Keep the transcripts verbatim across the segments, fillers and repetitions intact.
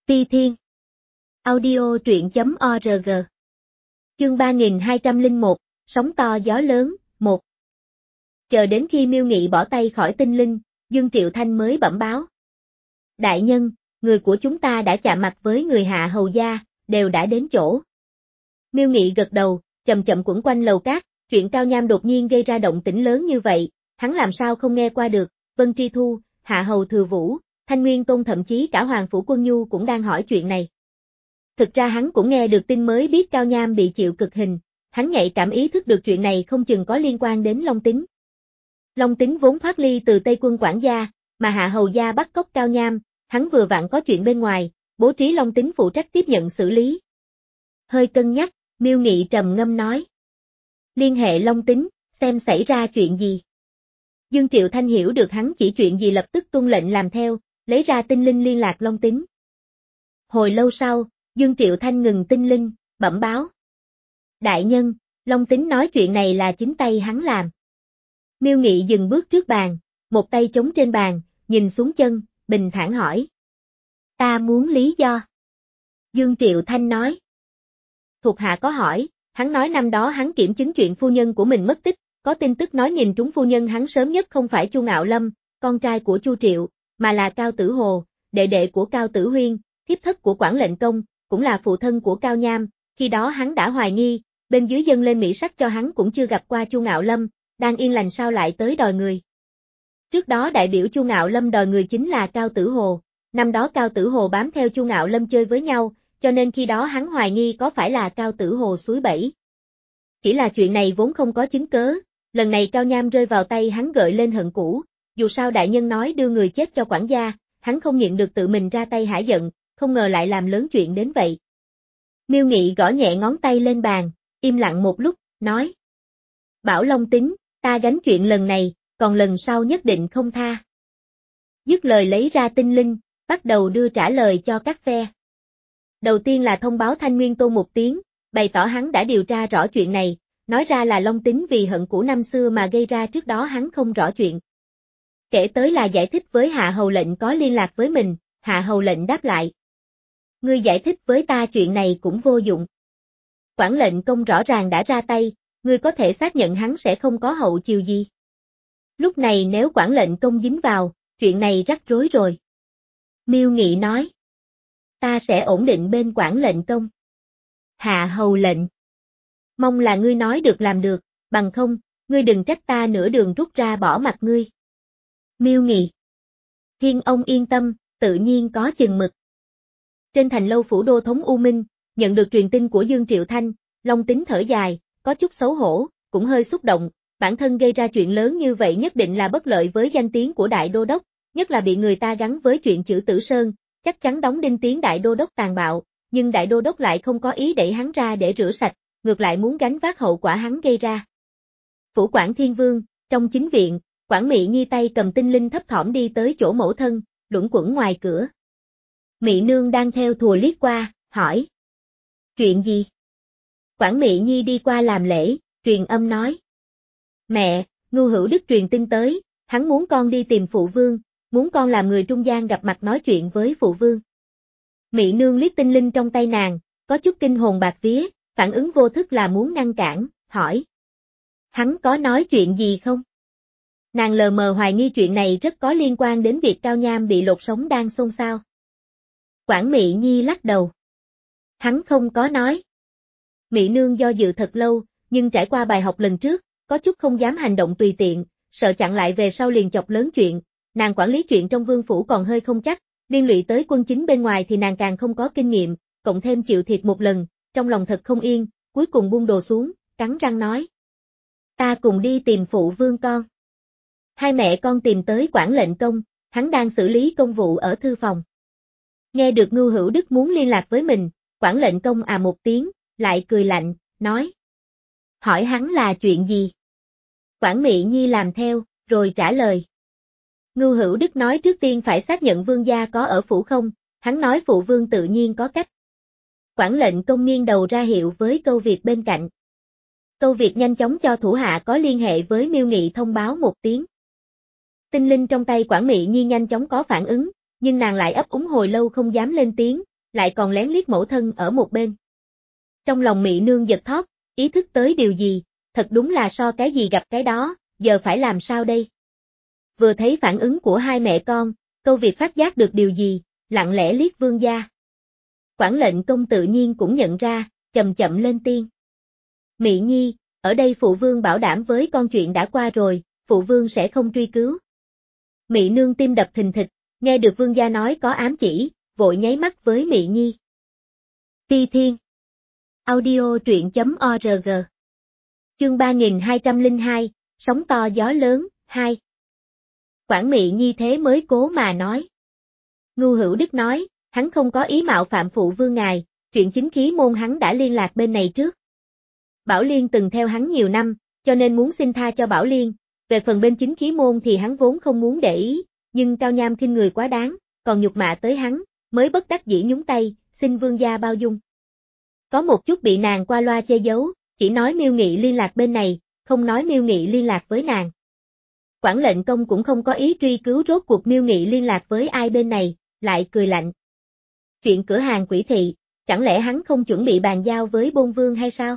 Ti Thiên. Audio truyện chấm org. Chương ba nghìn hai trăm lẻ một, sóng to gió lớn, một. Chờ đến khi Miêu Nghị bỏ tay khỏi tinh linh, Dương Triệu Thanh mới bẩm báo. Đại nhân, người của chúng ta đã chạm mặt với người Hạ Hầu gia, đều đã đến chỗ. Miêu Nghị gật đầu, chậm chậm quẩn quanh lầu cát, chuyện Cao Nham đột nhiên gây ra động tĩnh lớn như vậy, hắn làm sao không nghe qua được. Vân Tri Thu, Hạ Hầu Thừa Vũ, Thanh Nguyên Tôn thậm chí cả Hoàng Phủ Quân Nhu cũng đang hỏi chuyện này. Thực ra hắn cũng nghe được tin mới biết Cao Nham bị chịu cực hình, hắn nhạy cảm ý thức được chuyện này không chừng có liên quan đến Long Tính. Long Tính vốn thoát ly từ Tây Quân quản gia, mà Hạ Hầu gia bắt cóc Cao Nham, hắn vừa vặn có chuyện bên ngoài, bố trí Long Tính phụ trách tiếp nhận xử lý. Hơi cân nhắc, Miêu Nghị trầm ngâm nói. Liên hệ Long Tính, xem xảy ra chuyện gì. Dương Triệu Thanh hiểu được hắn chỉ chuyện gì lập tức tuân lệnh làm theo, lấy ra tinh linh liên lạc Long Tính. Hồi lâu sau, Dương Triệu Thanh ngừng tinh linh, bẩm báo. Đại nhân, Long Tính nói chuyện này là chính tay hắn làm. Miêu Nghị dừng bước trước bàn, một tay chống trên bàn, nhìn xuống chân, bình thản hỏi. Ta muốn lý do. Dương Triệu Thanh nói. Thuộc hạ có hỏi, hắn nói năm đó hắn kiểm chứng chuyện phu nhân của mình mất tích, có tin tức nói nhìn trúng phu nhân hắn sớm nhất không phải Chu Ngạo Lâm, con trai của Chu Triệu, mà là Cao Tử Hồ, đệ đệ của Cao Tử Huyên, thiếp thất của Quản lệnh công, cũng là phụ thân của Cao Nham, khi đó hắn đã hoài nghi, bên dưới dâng lên mỹ sắc cho hắn cũng chưa gặp qua Chu Ngạo Lâm, đang yên lành sao lại tới đòi người. Trước đó đại biểu Chu Ngạo Lâm đòi người chính là Cao Tử Hồ, năm đó Cao Tử Hồ bám theo Chu Ngạo Lâm chơi với nhau, cho nên khi đó hắn hoài nghi có phải là Cao Tử Hồ xúi bẫy. Chỉ là chuyện này vốn không có chứng cớ, lần này Cao Nham rơi vào tay hắn gợi lên hận cũ, dù sao đại nhân nói đưa người chết cho quản gia, hắn không nhịn được tự mình ra tay hả giận, không ngờ lại làm lớn chuyện đến vậy. Miêu Nghị gõ nhẹ ngón tay lên bàn, im lặng một lúc, nói. Bảo Long Tính, ta gánh chuyện lần này, còn lần sau nhất định không tha. Dứt lời lấy ra tinh linh, bắt đầu đưa trả lời cho các phe. Đầu tiên là thông báo Thanh Nguyên Tôn một tiếng, bày tỏ hắn đã điều tra rõ chuyện này, nói ra là Long Tính vì hận cũ năm xưa mà gây ra trước đó hắn không rõ chuyện. Kể tới là giải thích với Hạ Hầu lệnh có liên lạc với mình, Hạ Hầu lệnh đáp lại. Ngươi giải thích với ta chuyện này cũng vô dụng. Quản lệnh công rõ ràng đã ra tay, ngươi có thể xác nhận hắn sẽ không có hậu chiều gì. Lúc này nếu quản lệnh công dính vào, chuyện này rắc rối rồi. Miêu Nghị nói. Ta sẽ ổn định bên quản lệnh công. Hạ Hầu lệnh. Mong là ngươi nói được làm được, bằng không, ngươi đừng trách ta nửa đường rút ra bỏ mặt ngươi. Miêu Nghị. Thiên ông yên tâm, tự nhiên có chừng mực. Trên thành lâu phủ đô thống U Minh, nhận được truyền tin của Dương Triệu Thanh, Long Tính thở dài, có chút xấu hổ, cũng hơi xúc động, bản thân gây ra chuyện lớn như vậy nhất định là bất lợi với danh tiếng của Đại Đô Đốc, nhất là bị người ta gắn với chuyện chữ Tử Sơn, chắc chắn đóng đinh tiếng Đại Đô Đốc tàn bạo, nhưng Đại Đô Đốc lại không có ý đẩy hắn ra để rửa sạch, ngược lại muốn gánh vác hậu quả hắn gây ra. Phủ Quản Thiên Vương, trong chính viện, Quản Mị Nhi tay cầm tinh linh thấp thỏm đi tới chỗ mẫu thân, luẩn quẩn ngoài cửa. Mị Nương đang theo thùa liếc qua, hỏi. Chuyện gì? Quản Mị Nhi đi qua làm lễ, truyền âm nói. Mẹ, Ngưu Hữu Đức truyền tin tới, hắn muốn con đi tìm phụ vương, muốn con làm người trung gian gặp mặt nói chuyện với phụ vương. Mị Nương liếc tinh linh trong tay nàng, có chút kinh hồn bạc vía, phản ứng vô thức là muốn ngăn cản, hỏi. Hắn có nói chuyện gì không? Nàng lờ mờ hoài nghi chuyện này rất có liên quan đến việc Cao Nham bị lột sống đang xôn xao. Quản Mị Nhi lắc đầu. Hắn không có nói. Mị Nương do dự thật lâu, nhưng trải qua bài học lần trước, có chút không dám hành động tùy tiện, sợ chặn lại về sau liền chọc lớn chuyện, nàng quản lý chuyện trong vương phủ còn hơi không chắc, liên lụy tới quân chính bên ngoài thì nàng càng không có kinh nghiệm, cộng thêm chịu thiệt một lần, trong lòng thật không yên, cuối cùng buông đồ xuống, cắn răng nói. Ta cùng đi tìm phụ vương con. Hai mẹ con tìm tới quản lệnh công, hắn đang xử lý công vụ ở thư phòng. Nghe được Ngưu Hữu Đức muốn liên lạc với mình, quản lệnh công à một tiếng, lại cười lạnh, nói. Hỏi hắn là chuyện gì? Quản Mị Nhi làm theo, rồi trả lời. Ngưu Hữu Đức nói trước tiên phải xác nhận vương gia có ở phủ không, hắn nói phụ vương tự nhiên có cách. Quản lệnh công nghiêng đầu ra hiệu với câu việc bên cạnh. Câu việc nhanh chóng cho thủ hạ có liên hệ với Miêu Nghị thông báo một tiếng. Tinh linh trong tay Quản Mị Nhi nhanh chóng có phản ứng, nhưng nàng lại ấp úng hồi lâu không dám lên tiếng, lại còn lén liếc mẫu thân ở một bên. Trong lòng Mị Nương giật thót, ý thức tới điều gì, thật đúng là so cái gì gặp cái đó, giờ phải làm sao đây? Vừa thấy phản ứng của hai mẹ con, Câu Việt phát giác được điều gì, lặng lẽ liếc Vương gia. Quản lệnh công tự nhiên cũng nhận ra, chậm chậm lên tiếng. Mị Nhi, ở đây phụ vương bảo đảm với con chuyện đã qua rồi, phụ vương sẽ không truy cứu. Mị Nương tim đập thình thịch, nghe được Vương gia nói có ám chỉ, vội nháy mắt với Mị Nhi. Ti Thiên. Audio truyện chấm org. Chương ba nghìn hai trăm lẻ hai, sóng to gió lớn, hai. Quản Mị Nhi thế mới cố mà nói. Ngưu Hữu Đức nói, hắn không có ý mạo phạm phụ vương ngài, chuyện chính khí môn hắn đã liên lạc bên này trước. Bảo Liên từng theo hắn nhiều năm, cho nên muốn xin tha cho Bảo Liên, về phần bên chính khí môn thì hắn vốn không muốn để ý, nhưng Cao Nham khinh người quá đáng, còn nhục mạ tới hắn, mới bất đắc dĩ nhúng tay, xin vương gia bao dung. Có một chút bị nàng qua loa che giấu, chỉ nói Miêu Nghị liên lạc bên này, không nói Miêu Nghị liên lạc với nàng. Quản lệnh công cũng không có ý truy cứu rốt cuộc Miêu Nghị liên lạc với ai bên này, lại cười lạnh. Chuyện cửa hàng Quỷ Thị, chẳng lẽ hắn không chuẩn bị bàn giao với Bôn Vương hay sao?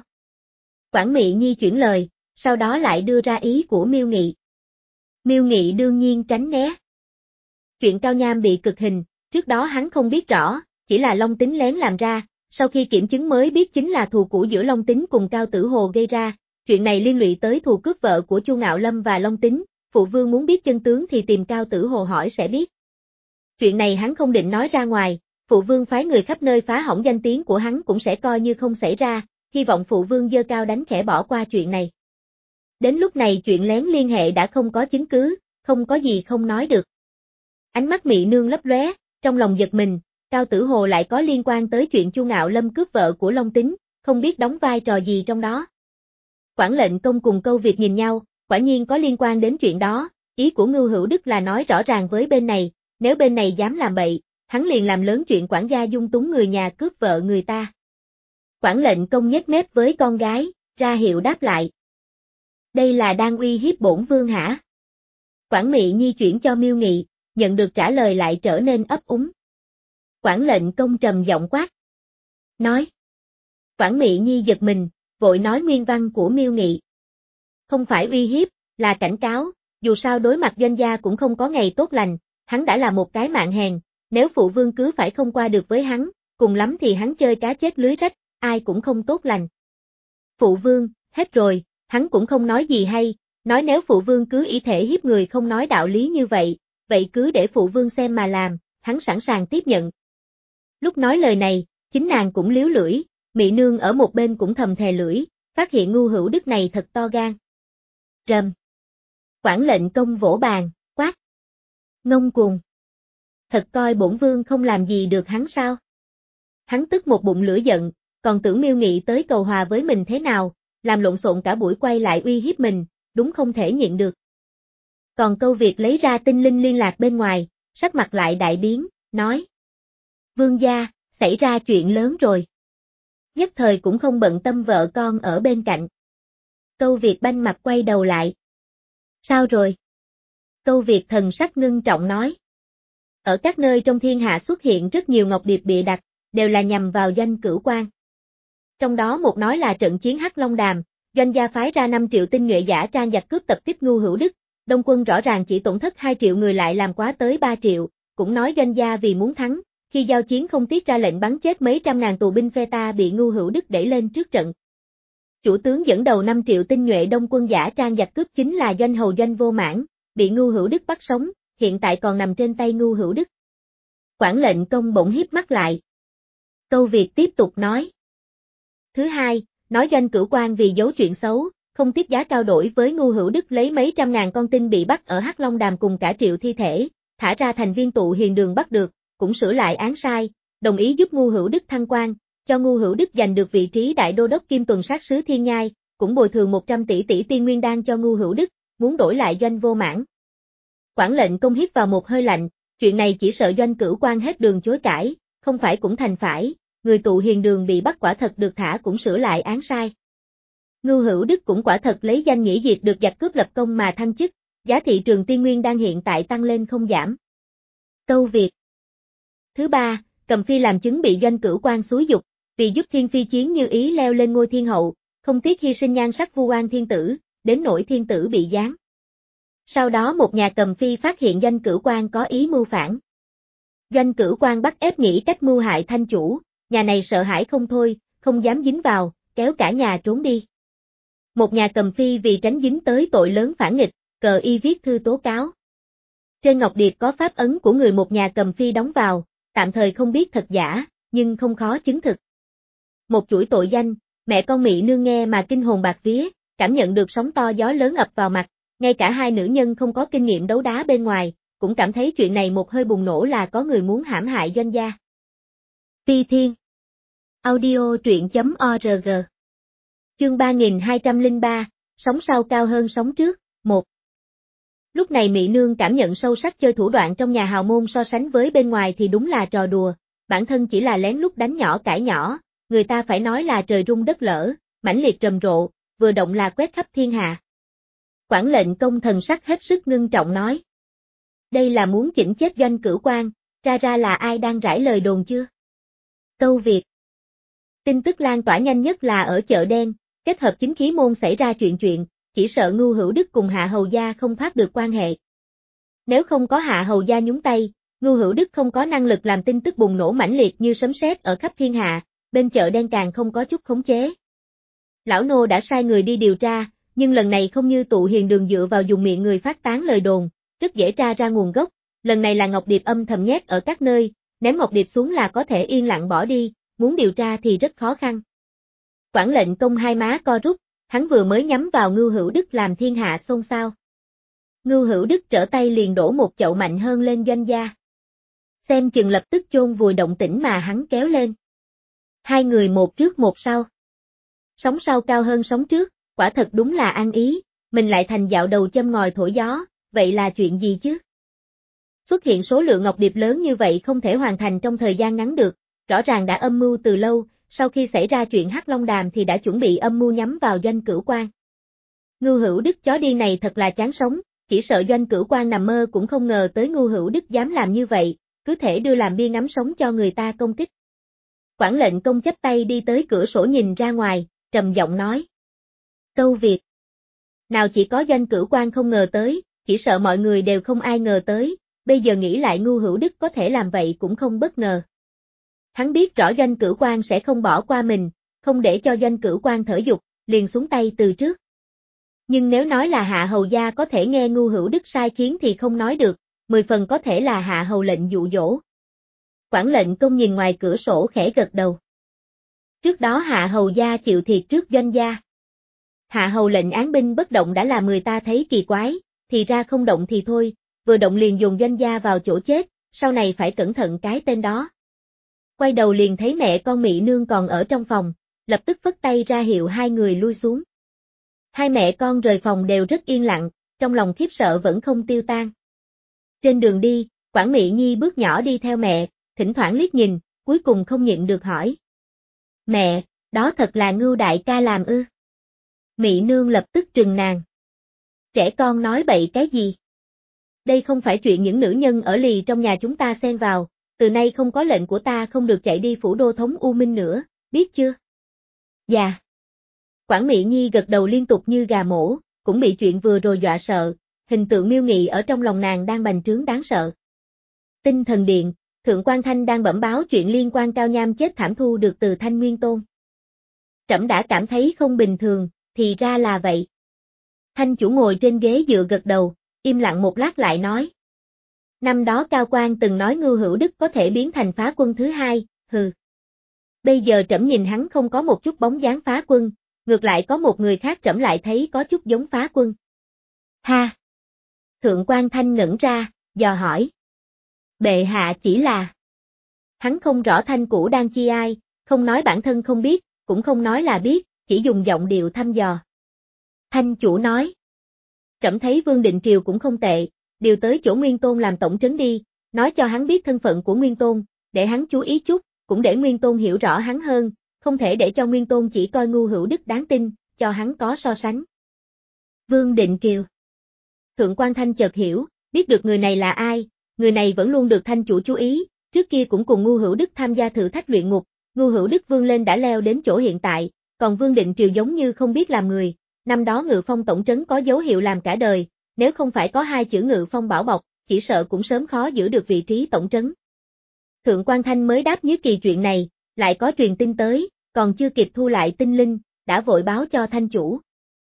Quản Mị Nhi chuyển lời, sau đó lại đưa ra ý của Miêu Nghị. Miêu Nghị đương nhiên tránh né. Chuyện Cao Nham bị cực hình, trước đó hắn không biết rõ, chỉ là Long Tính lén làm ra, sau khi kiểm chứng mới biết chính là thù cũ giữa Long Tính cùng Cao Tử Hồ gây ra, chuyện này liên lụy tới thù cướp vợ của Chu Ngạo Lâm và Long Tính, phụ vương muốn biết chân tướng thì tìm Cao Tử Hồ hỏi sẽ biết. Chuyện này hắn không định nói ra ngoài, phụ vương phái người khắp nơi phá hỏng danh tiếng của hắn cũng sẽ coi như không xảy ra, hy vọng phụ vương giơ cao đánh khẽ bỏ qua chuyện này. Đến lúc này chuyện lén liên hệ đã không có chứng cứ, không có gì không nói được. Ánh mắt Mị Nương lấp lóe, trong lòng giật mình, Cao Tử Hồ lại có liên quan tới chuyện Chu Ngạo Lâm cướp vợ của Long Tính, không biết đóng vai trò gì trong đó. Quản lệnh công cùng Câu Việt nhìn nhau, quả nhiên có liên quan đến chuyện đó, ý của Ngưu Hữu Đức là nói rõ ràng với bên này, nếu bên này dám làm bậy, hắn liền làm lớn chuyện quản gia dung túng người nhà cướp vợ người ta. Quản lệnh công nhếch mép với con gái, ra hiệu đáp lại. Đây là đang uy hiếp bổn vương hả? Quản Mị Nhi chuyển cho Miêu Nghị, nhận được trả lời lại trở nên ấp úng. Quản lệnh công trầm giọng quát. Nói. Quản Mị Nhi giật mình, vội nói nguyên văn của Miêu Nghị. Không phải uy hiếp, là cảnh cáo, dù sao đối mặt doanh gia cũng không có ngày tốt lành, hắn đã là một cái mạng hèn, nếu phụ vương cứ phải không qua được với hắn, cùng lắm thì hắn chơi cá chết lưới rách, ai cũng không tốt lành. Phụ vương, hết rồi, hắn cũng không nói gì hay, nói nếu phụ vương cứ ý thể hiếp người không nói đạo lý như vậy, vậy cứ để phụ vương xem mà làm, hắn sẵn sàng tiếp nhận. Lúc nói lời này, chính nàng cũng liếu lưỡi, Mị Nương ở một bên cũng thầm thè lưỡi, phát hiện Ngưu Hữu Đức này thật to gan. Rầm. Quản lệnh công vỗ bàn, quát. Ngông cuồng. Thật coi bổn vương không làm gì được hắn sao? Hắn tức một bụng lửa giận, còn tưởng Miêu Nghị tới cầu hòa với mình thế nào, làm lộn xộn cả buổi quay lại uy hiếp mình, đúng không thể nhịn được. Còn Câu Việt lấy ra tinh linh liên lạc bên ngoài, sắc mặt lại đại biến, nói. Vương gia, xảy ra chuyện lớn rồi. Nhất thời cũng không bận tâm vợ con ở bên cạnh. Câu Việt banh mặt quay đầu lại. Sao rồi? Câu Việt thần sắc ngưng trọng nói. Ở các nơi trong thiên hạ xuất hiện rất nhiều ngọc điệp bịa đặt, đều là nhằm vào Doanh Cửu Quan. Trong đó một nói là trận chiến Hắc Long Đàm, Doanh gia phái ra năm triệu tinh nhuệ giả trang giặc cướp tập kích Ngưu Hữu Đức, Đông quân rõ ràng chỉ tổn thất hai triệu người lại làm quá tới ba triệu, cũng nói Doanh gia vì muốn thắng, khi giao chiến không tiếc ra lệnh bắn chết mấy trăm ngàn tù binh phe ta bị Ngưu Hữu Đức đẩy lên trước trận. Chủ tướng dẫn đầu năm triệu tinh nhuệ Đông quân giả trang giặc cướp chính là Doanh hầu Doanh Vô Mãn, bị Ngưu Hữu Đức bắt sống, hiện tại còn nằm trên tay Ngưu Hữu Đức. Quản lệnh công bỗng híp mắt lại. Câu Việt tiếp tục nói. Thứ hai, nói Doanh Cửu Quan vì giấu chuyện xấu, không tiếc giá cao đổi với Ngưu Hữu Đức lấy mấy trăm ngàn con tin bị bắt ở Hắc Long Đàm cùng cả triệu thi thể, thả ra thành viên tụ hiền đường bắt được, cũng sửa lại án sai, đồng ý giúp Ngưu Hữu Đức thăng quan, cho Ngưu Hữu Đức giành được vị trí đại đô đốc kiêm tuần sát sứ Thiên Nhai, cũng bồi thường một trăm tỷ tỷ tiên nguyên đan cho Ngưu Hữu Đức, muốn đổi lại Doanh Vô Mãn. Quản lệnh công hít vào một hơi lạnh, chuyện này chỉ sợ Doanh Cửu Quan hết đường chối cãi, không phải cũng thành phải, người tụ hiền đường bị bắt quả thật được thả cũng sửa lại án sai. Ngưu Hữu Đức cũng quả thật lấy danh nghĩa diệt được giặc cướp lập công mà thăng chức, giá thị trường tiên nguyên đan hiện tại tăng lên không giảm. Câu Việt. Thứ ba, Cầm Phi làm chứng bị Doanh Cửu Quan xúi dục, vì giúp Thiên Phi Chiến Như Ý leo lên ngôi thiên hậu, không tiếc hy sinh nhan sắc vu oan thiên tử, đến nỗi thiên tử bị giáng. Sau đó một nhà Cầm Phi phát hiện Doanh Cửu Quan có ý mưu phản. Doanh Cửu Quan bắt ép nghĩ cách mưu hại thanh chủ, nhà này sợ hãi không thôi, không dám dính vào, kéo cả nhà trốn đi. Một nhà Cầm Phi vì tránh dính tới tội lớn phản nghịch, cờ y viết thư tố cáo. Trên ngọc điệp có pháp ấn của người một nhà Cầm Phi đóng vào, tạm thời không biết thật giả, nhưng không khó chứng thực. Một chuỗi tội danh, mẹ con Mị Nương nghe mà kinh hồn bạc vía, cảm nhận được sóng to gió lớn ập vào mặt, ngay cả hai nữ nhân không có kinh nghiệm đấu đá bên ngoài, cũng cảm thấy chuyện này một hơi bùng nổ là có người muốn hãm hại Doanh gia. Phi Thiên Audio truyện.org Chương ba nghìn hai trăm lẻ ba, sóng sau cao hơn sóng trước, một. Lúc này Mị Nương cảm nhận sâu sắc chơi thủ đoạn trong nhà hào môn so sánh với bên ngoài thì đúng là trò đùa, bản thân chỉ là lén lút đánh nhỏ cãi nhỏ, người ta phải nói là trời rung đất lở, mãnh liệt rầm rộ, vừa động là quét khắp thiên hạ. Quản lệnh công thần sắc hết sức ngưng trọng nói. Đây là muốn chỉnh chết Doanh Cửu Quan, ra ra là ai đang rải lời đồn chưa? Câu Việt. Tin tức lan tỏa nhanh nhất là ở chợ đen, kết hợp chính khí môn xảy ra chuyện chuyện, chỉ sợ Ngưu Hữu Đức cùng Hạ Hầu Gia không thoát được quan hệ. Nếu không có Hạ Hầu Gia nhúng tay, Ngưu Hữu Đức không có năng lực làm tin tức bùng nổ mãnh liệt như sấm sét ở khắp thiên hạ, bên chợ đen càng không có chút khống chế. Lão nô đã sai người đi điều tra, nhưng lần này không như tụ hiền đường dựa vào dùng miệng người phát tán lời đồn, rất dễ tra ra nguồn gốc, lần này là Ngọc Điệp âm thầm nhét ở các nơi, ném Ngọc Điệp xuống là có thể yên lặng bỏ đi, muốn điều tra thì rất khó khăn. Quản lệnh công hai má co rút, hắn vừa mới nhắm vào Ngưu Hữu Đức làm thiên hạ xôn xao. Ngưu Hữu Đức trở tay liền đổ một chậu mạnh hơn lên Doanh gia. Xem chừng lập tức chôn vùi động tĩnh mà hắn kéo lên. Hai người một trước một sau. Sóng sau cao hơn sóng trước, quả thật đúng là ăn ý, mình lại thành dạo đầu châm ngòi thổi gió, vậy là chuyện gì chứ? Xuất hiện số lượng ngọc điệp lớn như vậy không thể hoàn thành trong thời gian ngắn được, rõ ràng đã âm mưu từ lâu, sau khi xảy ra chuyện Hắc Long Đàm thì đã chuẩn bị âm mưu nhắm vào Doanh Cửu Quan. Ngưu Hữu Đức chó điên này thật là chán sống, chỉ sợ Doanh Cửu Quan nằm mơ cũng không ngờ tới Ngưu Hữu Đức dám làm như vậy, cứ thể đưa làm bia ngắm sống cho người ta công kích. Quản lệnh công chắp tay đi tới cửa sổ nhìn ra ngoài, trầm giọng nói. Câu Việt. Nào chỉ có Doanh Cửu Quan không ngờ tới, chỉ sợ mọi người đều không ai ngờ tới, bây giờ nghĩ lại Ngưu Hữu Đức có thể làm vậy cũng không bất ngờ. Hắn biết rõ Doanh Cửu Quan sẽ không bỏ qua mình, không để cho Doanh Cửu Quan thở dục, liền xuống tay từ trước. Nhưng nếu nói là Hạ Hầu Gia có thể nghe Ngưu Hữu Đức sai khiến thì không nói được, mười phần có thể là Hạ Hầu lệnh dụ dỗ. Quản lệnh công nhìn ngoài cửa sổ khẽ gật đầu. Trước đó Hạ Hầu Gia chịu thiệt trước Doanh gia. Hạ Hầu lệnh án binh bất động đã làm người ta thấy kỳ quái, thì ra không động thì thôi, vừa động liền dồn Doanh gia vào chỗ chết, sau này phải cẩn thận cái tên đó. Quay đầu liền thấy mẹ con Mị Nương còn ở trong phòng, lập tức phất tay ra hiệu hai người lui xuống. Hai mẹ con rời phòng đều rất yên lặng, trong lòng khiếp sợ vẫn không tiêu tan. Trên đường đi, Quản Mị Nhi bước nhỏ đi theo mẹ, thỉnh thoảng liếc nhìn, cuối cùng không nhịn được hỏi. Mẹ, đó thật là Ngưu đại ca làm ư? Mị Nương lập tức trừng nàng. Trẻ con nói bậy cái gì? Đây không phải chuyện những nữ nhân ở lì trong nhà chúng ta xen vào, từ nay không có lệnh của ta không được chạy đi phủ đô thống U Minh nữa, biết chưa? Dạ. Quản Mị Nhi gật đầu liên tục như gà mổ, cũng bị chuyện vừa rồi dọa sợ, hình tượng miêu nghị ở trong lòng nàng đang bành trướng đáng sợ. Tinh Thần Điện, Thượng Quan Thanh đang bẩm báo chuyện liên quan Cao Nham chết thảm thu được từ Thanh Nguyên Tôn. Trẫm đã cảm thấy không bình thường, thì ra là vậy. Thanh chủ ngồi trên ghế dựa gật đầu, im lặng một lát lại nói. Năm đó Cao Quan từng nói Ngưu Hữu Đức có thể biến thành phá quân thứ hai, hừ. Bây giờ trẫm nhìn hắn không có một chút bóng dáng phá quân, ngược lại có một người khác trẫm lại thấy có chút giống phá quân. Ha! Thượng Quan Thanh ngẩn ra, dò hỏi. Bệ hạ chỉ là... Hắn không rõ Thanh cũ đang chi ai, không nói bản thân không biết, cũng không nói là biết, chỉ dùng giọng điệu thăm dò. Thanh chủ nói. Trẫm thấy Vương Định Triều cũng không tệ, điều tới chỗ Nguyên Tôn làm tổng trấn đi, nói cho hắn biết thân phận của Nguyên Tôn, để hắn chú ý chút, cũng để Nguyên Tôn hiểu rõ hắn hơn, không thể để cho Nguyên Tôn chỉ coi Ngưu Hữu Đức đáng tin, cho hắn có so sánh. Vương Định Triều. Thượng Quan Thanh chợt hiểu, biết được người này là ai, người này vẫn luôn được Thanh chủ chú ý, trước kia cũng cùng Ngu Hữu Đức tham gia thử thách luyện ngục, Ngu Hữu Đức vươn lên đã leo đến chỗ hiện tại, còn Vương Định Triều giống như không biết làm người, năm đó Ngự Phong tổng trấn có dấu hiệu làm cả đời, nếu không phải có hai chữ Ngự Phong bảo bọc, chỉ sợ cũng sớm khó giữ được vị trí tổng trấn. Thượng quan Thanh mới đáp Nhứ Kỳ chuyện này, lại có truyền tin tới, còn chưa kịp thu lại tinh linh, đã vội báo cho Thanh chủ.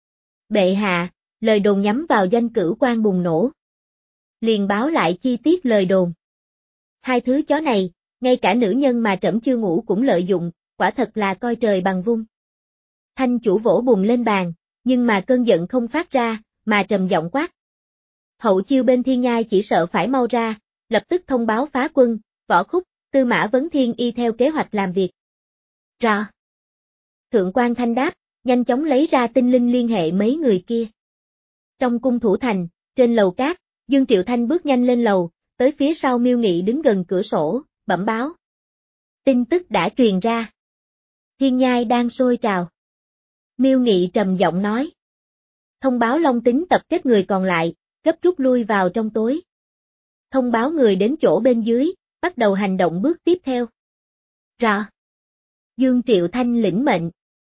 Bệ hạ, lời đồn nhắm vào Doanh Cửu Quan bùng nổ. Liền báo lại chi tiết lời đồn. Hai thứ chó này, ngay cả nữ nhân mà trẫm chưa ngủ cũng lợi dụng, quả thật là coi trời bằng vung. Thanh chủ vỗ bùng lên bàn, nhưng mà cơn giận không phát ra, mà trầm giọng quát. Hậu chiêu bên Thiên Nhai chỉ sợ phải mau ra, lập tức thông báo phá quân, Võ Khúc, Tư Mã Vấn Thiên y theo kế hoạch làm việc. Rõ. Thượng quan Thanh đáp, nhanh chóng lấy ra tinh linh liên hệ mấy người kia. Trong cung thủ thành, trên lầu cát, Dương Triệu Thanh bước nhanh lên lầu, tới phía sau Miêu Nghị đứng gần cửa sổ, bẩm báo. Tin tức đã truyền ra. Thiên Nhai đang sôi trào. Miêu Nghị trầm giọng nói. Thông báo Long Tính tập kết người còn lại, gấp rút lui vào trong tối. Thông báo người đến chỗ bên dưới, bắt đầu hành động bước tiếp theo. Rõ. Dương Triệu Thanh lĩnh mệnh.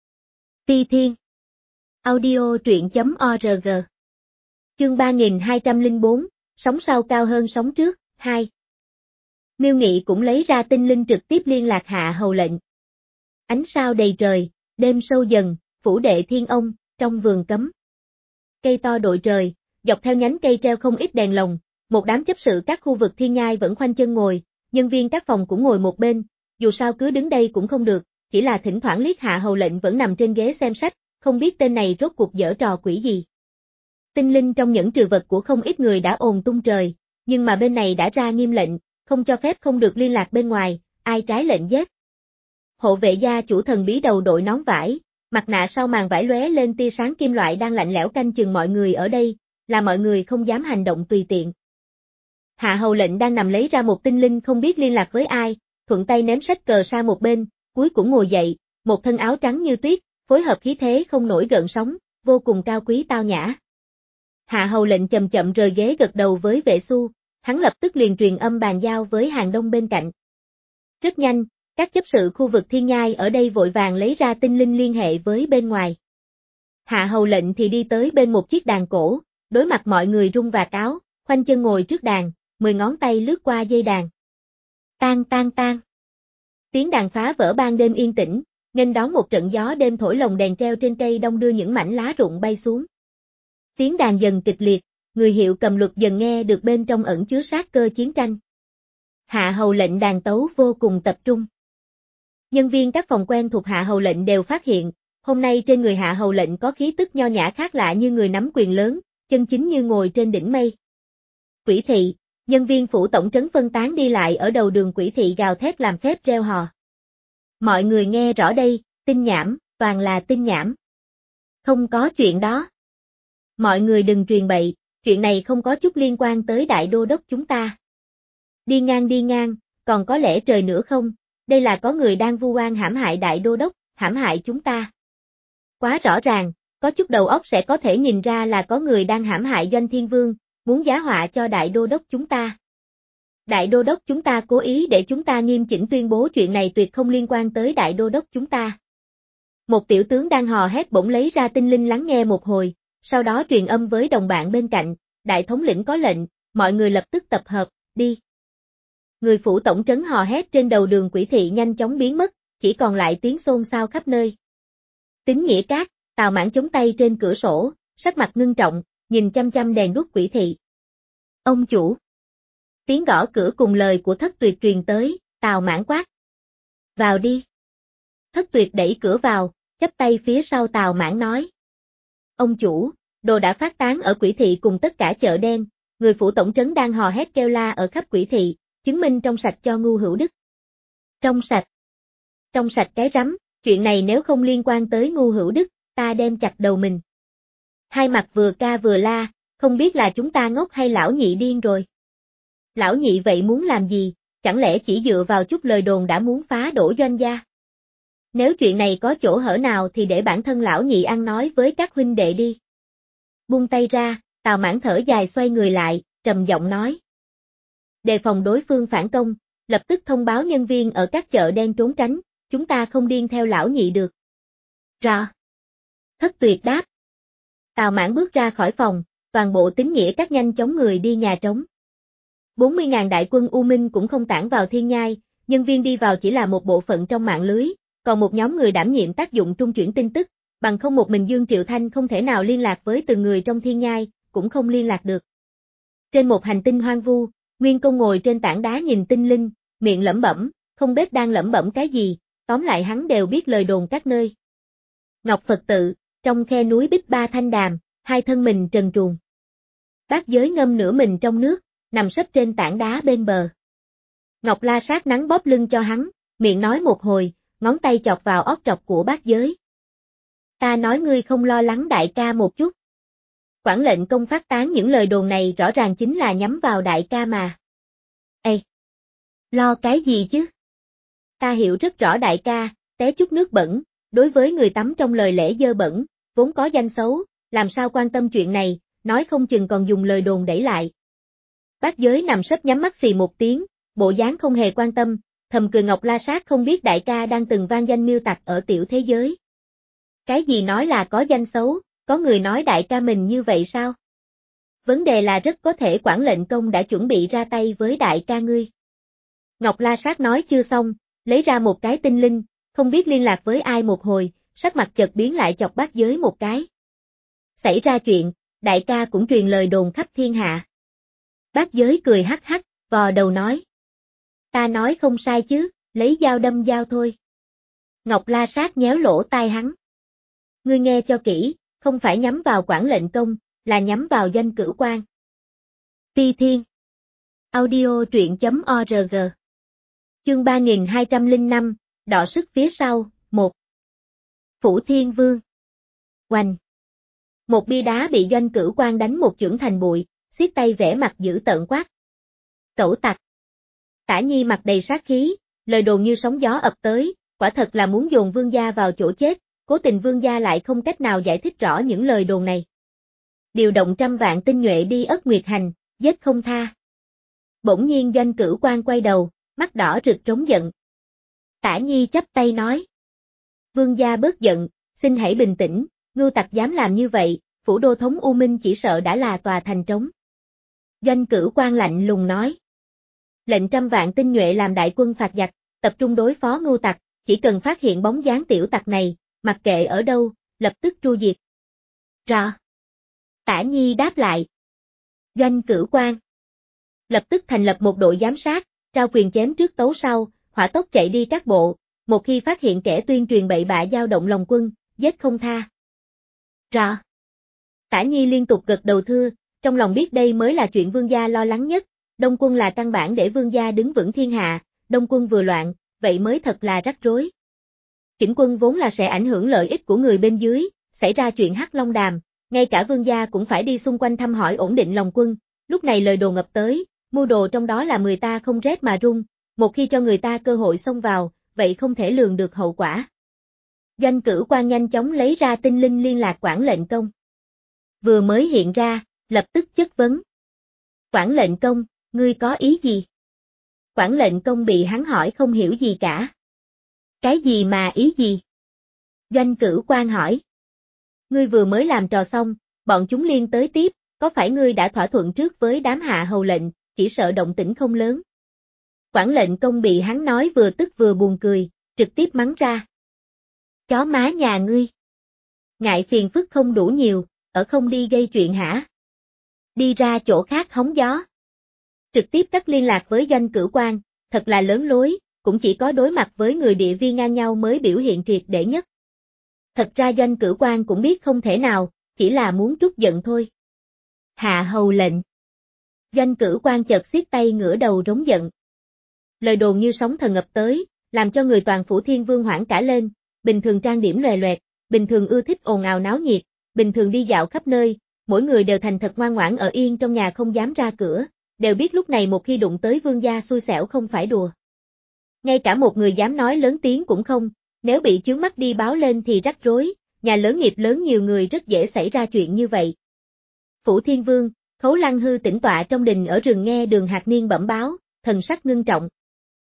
Ti Thiên. Audio truyện chấm org. Chương ba nghìn hai trăm lẻ bốn, sóng sau cao hơn sóng trước, hai. Miêu Nghị cũng lấy ra tinh linh trực tiếp liên lạc Hạ Hầu lệnh. Ánh sao đầy trời, đêm sâu dần, phủ đệ Thiên Ông, trong vườn cấm. Cây to đội trời, dọc theo nhánh cây treo không ít đèn lồng, một đám chấp sự các khu vực Thiên Nhai vẫn khoanh chân ngồi, nhân viên các phòng cũng ngồi một bên, dù sao cứ đứng đây cũng không được, chỉ là thỉnh thoảng liếc Hạ Hầu lệnh vẫn nằm trên ghế xem sách, không biết tên này rốt cuộc giở trò quỷ gì. Tinh linh trong những trừ vật của không ít người đã ồn tung trời, nhưng mà bên này đã ra nghiêm lệnh, không cho phép không được liên lạc bên ngoài, ai trái lệnh giết. Hộ vệ gia chủ thần bí đầu đội nón vải, mặt nạ sau màn vải lóe lên tia sáng kim loại đang lạnh lẽo canh chừng mọi người ở đây, là mọi người không dám hành động tùy tiện. Hạ Hầu lệnh đang nằm lấy ra một tinh linh không biết liên lạc với ai, thuận tay ném sách cờ sang một bên, cuối cũng ngồi dậy, một thân áo trắng như tuyết, phối hợp khí thế không nổi gợn sóng, vô cùng cao quý tao nhã. Hạ Hầu lệnh chậm chậm rời ghế gật đầu với Vệ Xu, hắn lập tức liền truyền âm bàn giao với Hàng Đông bên cạnh. Rất nhanh, các chấp sự khu vực Thiên Nhai ở đây vội vàng lấy ra tinh linh liên hệ với bên ngoài. Hạ Hầu lệnh thì đi tới bên một chiếc đàn cổ, đối mặt mọi người rung vạt áo, khoanh chân ngồi trước đàn, mười ngón tay lướt qua dây đàn. Tan tan tan. Tiếng đàn phá vỡ ban đêm yên tĩnh, nghênh đón một trận gió đêm thổi lồng đèn treo trên cây đông đưa những mảnh lá rụng bay xuống. Tiếng đàn dần kịch liệt, người hiệu cầm luật dần nghe được bên trong ẩn chứa sát cơ chiến tranh. Hạ Hầu lệnh đàn tấu vô cùng tập trung. Nhân viên các phòng quen thuộc Hạ Hầu lệnh đều phát hiện, hôm nay trên người Hạ Hầu lệnh có khí tức nho nhã khác lạ như người nắm quyền lớn, chân chính như ngồi trên đỉnh mây. Quỷ thị, nhân viên phủ tổng trấn phân tán đi lại ở đầu đường Quỷ thị gào thét làm phép reo hò. Mọi người nghe rõ đây, tin nhảm, toàn là tin nhảm. Không có chuyện đó. Mọi người đừng truyền bậy, chuyện này không có chút liên quan tới đại đô đốc chúng ta. Đi ngang đi ngang, còn có lẽ trời nữa không, đây là có người đang vu oan hãm hại đại đô đốc, hãm hại chúng ta. Quá rõ ràng, có chút đầu óc sẽ có thể nhìn ra là có người đang hãm hại Doanh Thiên Vương, muốn giá họa cho đại đô đốc chúng ta. Đại đô đốc chúng ta cố ý để chúng ta nghiêm chỉnh tuyên bố chuyện này tuyệt không liên quan tới đại đô đốc chúng ta. Một tiểu tướng đang hò hét bỗng lấy ra tinh linh lắng nghe một hồi, sau đó truyền âm với đồng bạn bên cạnh, đại thống lĩnh có lệnh, mọi người lập tức tập hợp, đi. Người phủ tổng trấn hò hét trên đầu đường Quỷ thị nhanh chóng biến mất, chỉ còn lại tiếng xôn xao khắp nơi. Tín Nghĩa Cát, Tào Mãn chống tay trên cửa sổ, sắc mặt ngưng trọng, nhìn chăm chăm đèn đuốc Quỷ thị. Ông chủ. Tiếng gõ cửa cùng lời của Thất Tuyệt truyền tới, Tào Mãn quát. Vào đi. Thất Tuyệt đẩy cửa vào, chắp tay phía sau Tào Mãn nói. Ông chủ, đồ đã phát tán ở Quỷ thị cùng tất cả chợ đen, người phủ tổng trấn đang hò hét kêu la ở khắp Quỷ thị, chứng minh trong sạch cho Ngu Hữu Đức. Trong sạch. Trong sạch cái rắm, chuyện này nếu không liên quan tới Ngu Hữu Đức, ta đem chặt đầu mình. Hai mặt vừa ca vừa la, không biết là chúng ta ngốc hay lão nhị điên rồi. Lão nhị vậy muốn làm gì, chẳng lẽ chỉ dựa vào chút lời đồn đã muốn phá đổ Doanh gia? Nếu chuyện này có chỗ hở nào thì để bản thân lão nhị ăn nói với các huynh đệ đi. Buông tay ra, Tào Mãn thở dài xoay người lại, trầm giọng nói. Đề phòng đối phương phản công, lập tức thông báo nhân viên ở các chợ đen trốn tránh, chúng ta không điên theo lão nhị được. Rõ. Thất Tuyệt đáp. Tào Mãn bước ra khỏi phòng, toàn bộ tín nghĩa các nhanh chóng người đi nhà trống. bốn mươi ngàn đại quân U Minh cũng không tản vào Thiên Nhai, nhân viên đi vào chỉ là một bộ phận trong mạng lưới, còn một nhóm người đảm nhiệm tác dụng trung chuyển tin tức, bằng không một mình Dương Triệu Thanh không thể nào liên lạc với từng người trong Thiên Nhai, cũng không liên lạc được. Trên một hành tinh hoang vu, Nguyên Công ngồi trên tảng đá nhìn tinh linh, miệng lẩm bẩm, không biết đang lẩm bẩm cái gì, tóm lại hắn đều biết lời đồn các nơi. Ngọc Phật tự, trong khe núi Bích Ba Thanh Đàm, hai thân mình trần truồng. Bát Giới ngâm nửa mình trong nước, nằm sấp trên tảng đá bên bờ. Ngọc La Sát nắng bóp lưng cho hắn, miệng nói một hồi, ngón tay chọc vào ót trọc của Bát Giới. Ta nói ngươi không lo lắng đại ca một chút. Quản lệnh công phát tán những lời đồn này rõ ràng chính là nhắm vào đại ca mà. Ê! Lo cái gì chứ? Ta hiểu rất rõ đại ca, té chút nước bẩn, đối với người tắm trong lời lẽ dơ bẩn, vốn có danh xấu, làm sao quan tâm chuyện này, nói không chừng còn dùng lời đồn đẩy lại. Bát Giới nằm sấp nhắm mắt xì một tiếng, bộ dáng không hề quan tâm, thầm cười Ngọc La Sát không biết đại ca đang từng vang danh miêu tặc ở tiểu thế giới. Cái gì nói là có danh xấu, có người nói đại ca mình như vậy sao? Vấn đề là rất có thể quản lệnh công đã chuẩn bị ra tay với đại ca ngươi. Ngọc La Sát nói chưa xong, lấy ra một cái tinh linh, không biết liên lạc với ai một hồi, sắc mặt chợt biến lại chọc Bát Giới một cái. Xảy ra chuyện, đại ca cũng truyền lời đồn khắp thiên hạ. Bát Giới cười hắc hắc, vò đầu nói. Ta nói không sai chứ, lấy dao đâm dao thôi. Ngọc La Sát nhéo lỗ tai hắn. Ngươi nghe cho kỹ, không phải nhắm vào quản lệnh công, là nhắm vào Doanh Cửu Quan. Ti Thiên. Audio truyện chấm org. Chương ba nghìn hai trăm lẻ năm, đọ sức phía sau, một. Phủ Thiên Vương. Oanh. Một bia đá bị Doanh Cửu Quan đánh một chưởng thành bụi, xiết tay vẻ mặt dữ tợn quát. Cẩu tặc. Tả Nhi mặt đầy sát khí, lời đồn như sóng gió ập tới, quả thật là muốn dồn vương gia vào chỗ chết, cố tình vương gia lại không cách nào giải thích rõ những lời đồn này. Điều động trăm vạn tinh nhuệ đi Ất Nguyệt Hành, giết không tha. Bỗng nhiên Doanh Cửu Quan quay đầu, mắt đỏ rực trống giận. Tả Nhi chắp tay nói. Vương gia bớt giận, xin hãy bình tĩnh, ngưu tặc dám làm như vậy, phủ đô thống U Minh chỉ sợ đã là tòa thành trống. Doanh Cửu Quan lạnh lùng nói. Lệnh trăm vạn tinh nhuệ làm đại quân phạt giặc, tập trung đối phó ngưu tặc, chỉ cần phát hiện bóng dáng tiểu tặc này, mặc kệ ở đâu, lập tức tru diệt. Rõ. Tả Nhi đáp lại. Doanh Cửu Quan. Lập tức thành lập một đội giám sát, trao quyền chém trước tấu sau, hỏa tốc chạy đi các bộ, một khi phát hiện kẻ tuyên truyền bậy bạ dao động lòng quân, giết không tha. Rõ. Tả Nhi liên tục gật đầu thưa, trong lòng biết đây mới là chuyện vương gia lo lắng nhất, Đông quân là căn bản để vương gia đứng vững thiên hạ, Đông quân vừa loạn, vậy mới thật là rắc rối. Chỉnh quân vốn là sẽ ảnh hưởng lợi ích của người bên dưới, xảy ra chuyện Hắc Long Đàm, ngay cả vương gia cũng phải đi xung quanh thăm hỏi ổn định lòng quân, lúc này lời đồn ngập tới, mưu đồ trong đó là người ta không rét mà run, một khi cho người ta cơ hội xông vào, vậy không thể lường được hậu quả. Doanh Cửu Quan nhanh chóng lấy ra tinh linh liên lạc quản lệnh công. Vừa mới hiện ra, lập tức chất vấn. Quản lệnh công, ngươi có ý gì? Quản lệnh công bị hắn hỏi không hiểu gì cả. Cái gì mà ý gì? Doanh Cửu Quan hỏi. Ngươi vừa mới làm trò xong, bọn chúng liên tới tiếp, có phải ngươi đã thỏa thuận trước với đám hạ hầu lệnh, chỉ sợ động tĩnh không lớn. Quản lệnh công bị hắn nói vừa tức vừa buồn cười, trực tiếp mắng ra. Chó má nhà ngươi. Ngại phiền phức không đủ nhiều, ở không đi gây chuyện hả? Đi ra chỗ khác hóng gió. Trực tiếp cắt liên lạc với Doanh Cửu Quan, thật là lớn lối, cũng chỉ có đối mặt với người địa vi ngang nhau mới biểu hiện triệt để nhất. Thật ra Doanh Cửu Quan cũng biết không thể nào, chỉ là muốn trút giận thôi. Hạ hầu lệnh. Doanh Cửu Quan chợt xiết tay ngửa đầu rống giận. Lời đồn như sóng thần ngập tới, làm cho người toàn phủ Thiên Vương hoảng cả lên, bình thường trang điểm lòe loẹt, bình thường ưa thích ồn ào náo nhiệt, bình thường đi dạo khắp nơi, mỗi người đều thành thật ngoan ngoãn ở yên trong nhà không dám ra cửa, đều biết lúc này một khi đụng tới vương gia xui xẻo không phải đùa. Ngay cả một người dám nói lớn tiếng cũng không, nếu bị chướng mắt đi báo lên thì rắc rối, nhà lớn nghiệp lớn nhiều người rất dễ xảy ra chuyện như vậy. Phủ Thiên Vương, Khấu Lăng Hư tĩnh tọa trong đình ở rừng nghe Đường Hạc Niên bẩm báo, thần sắc ngưng trọng.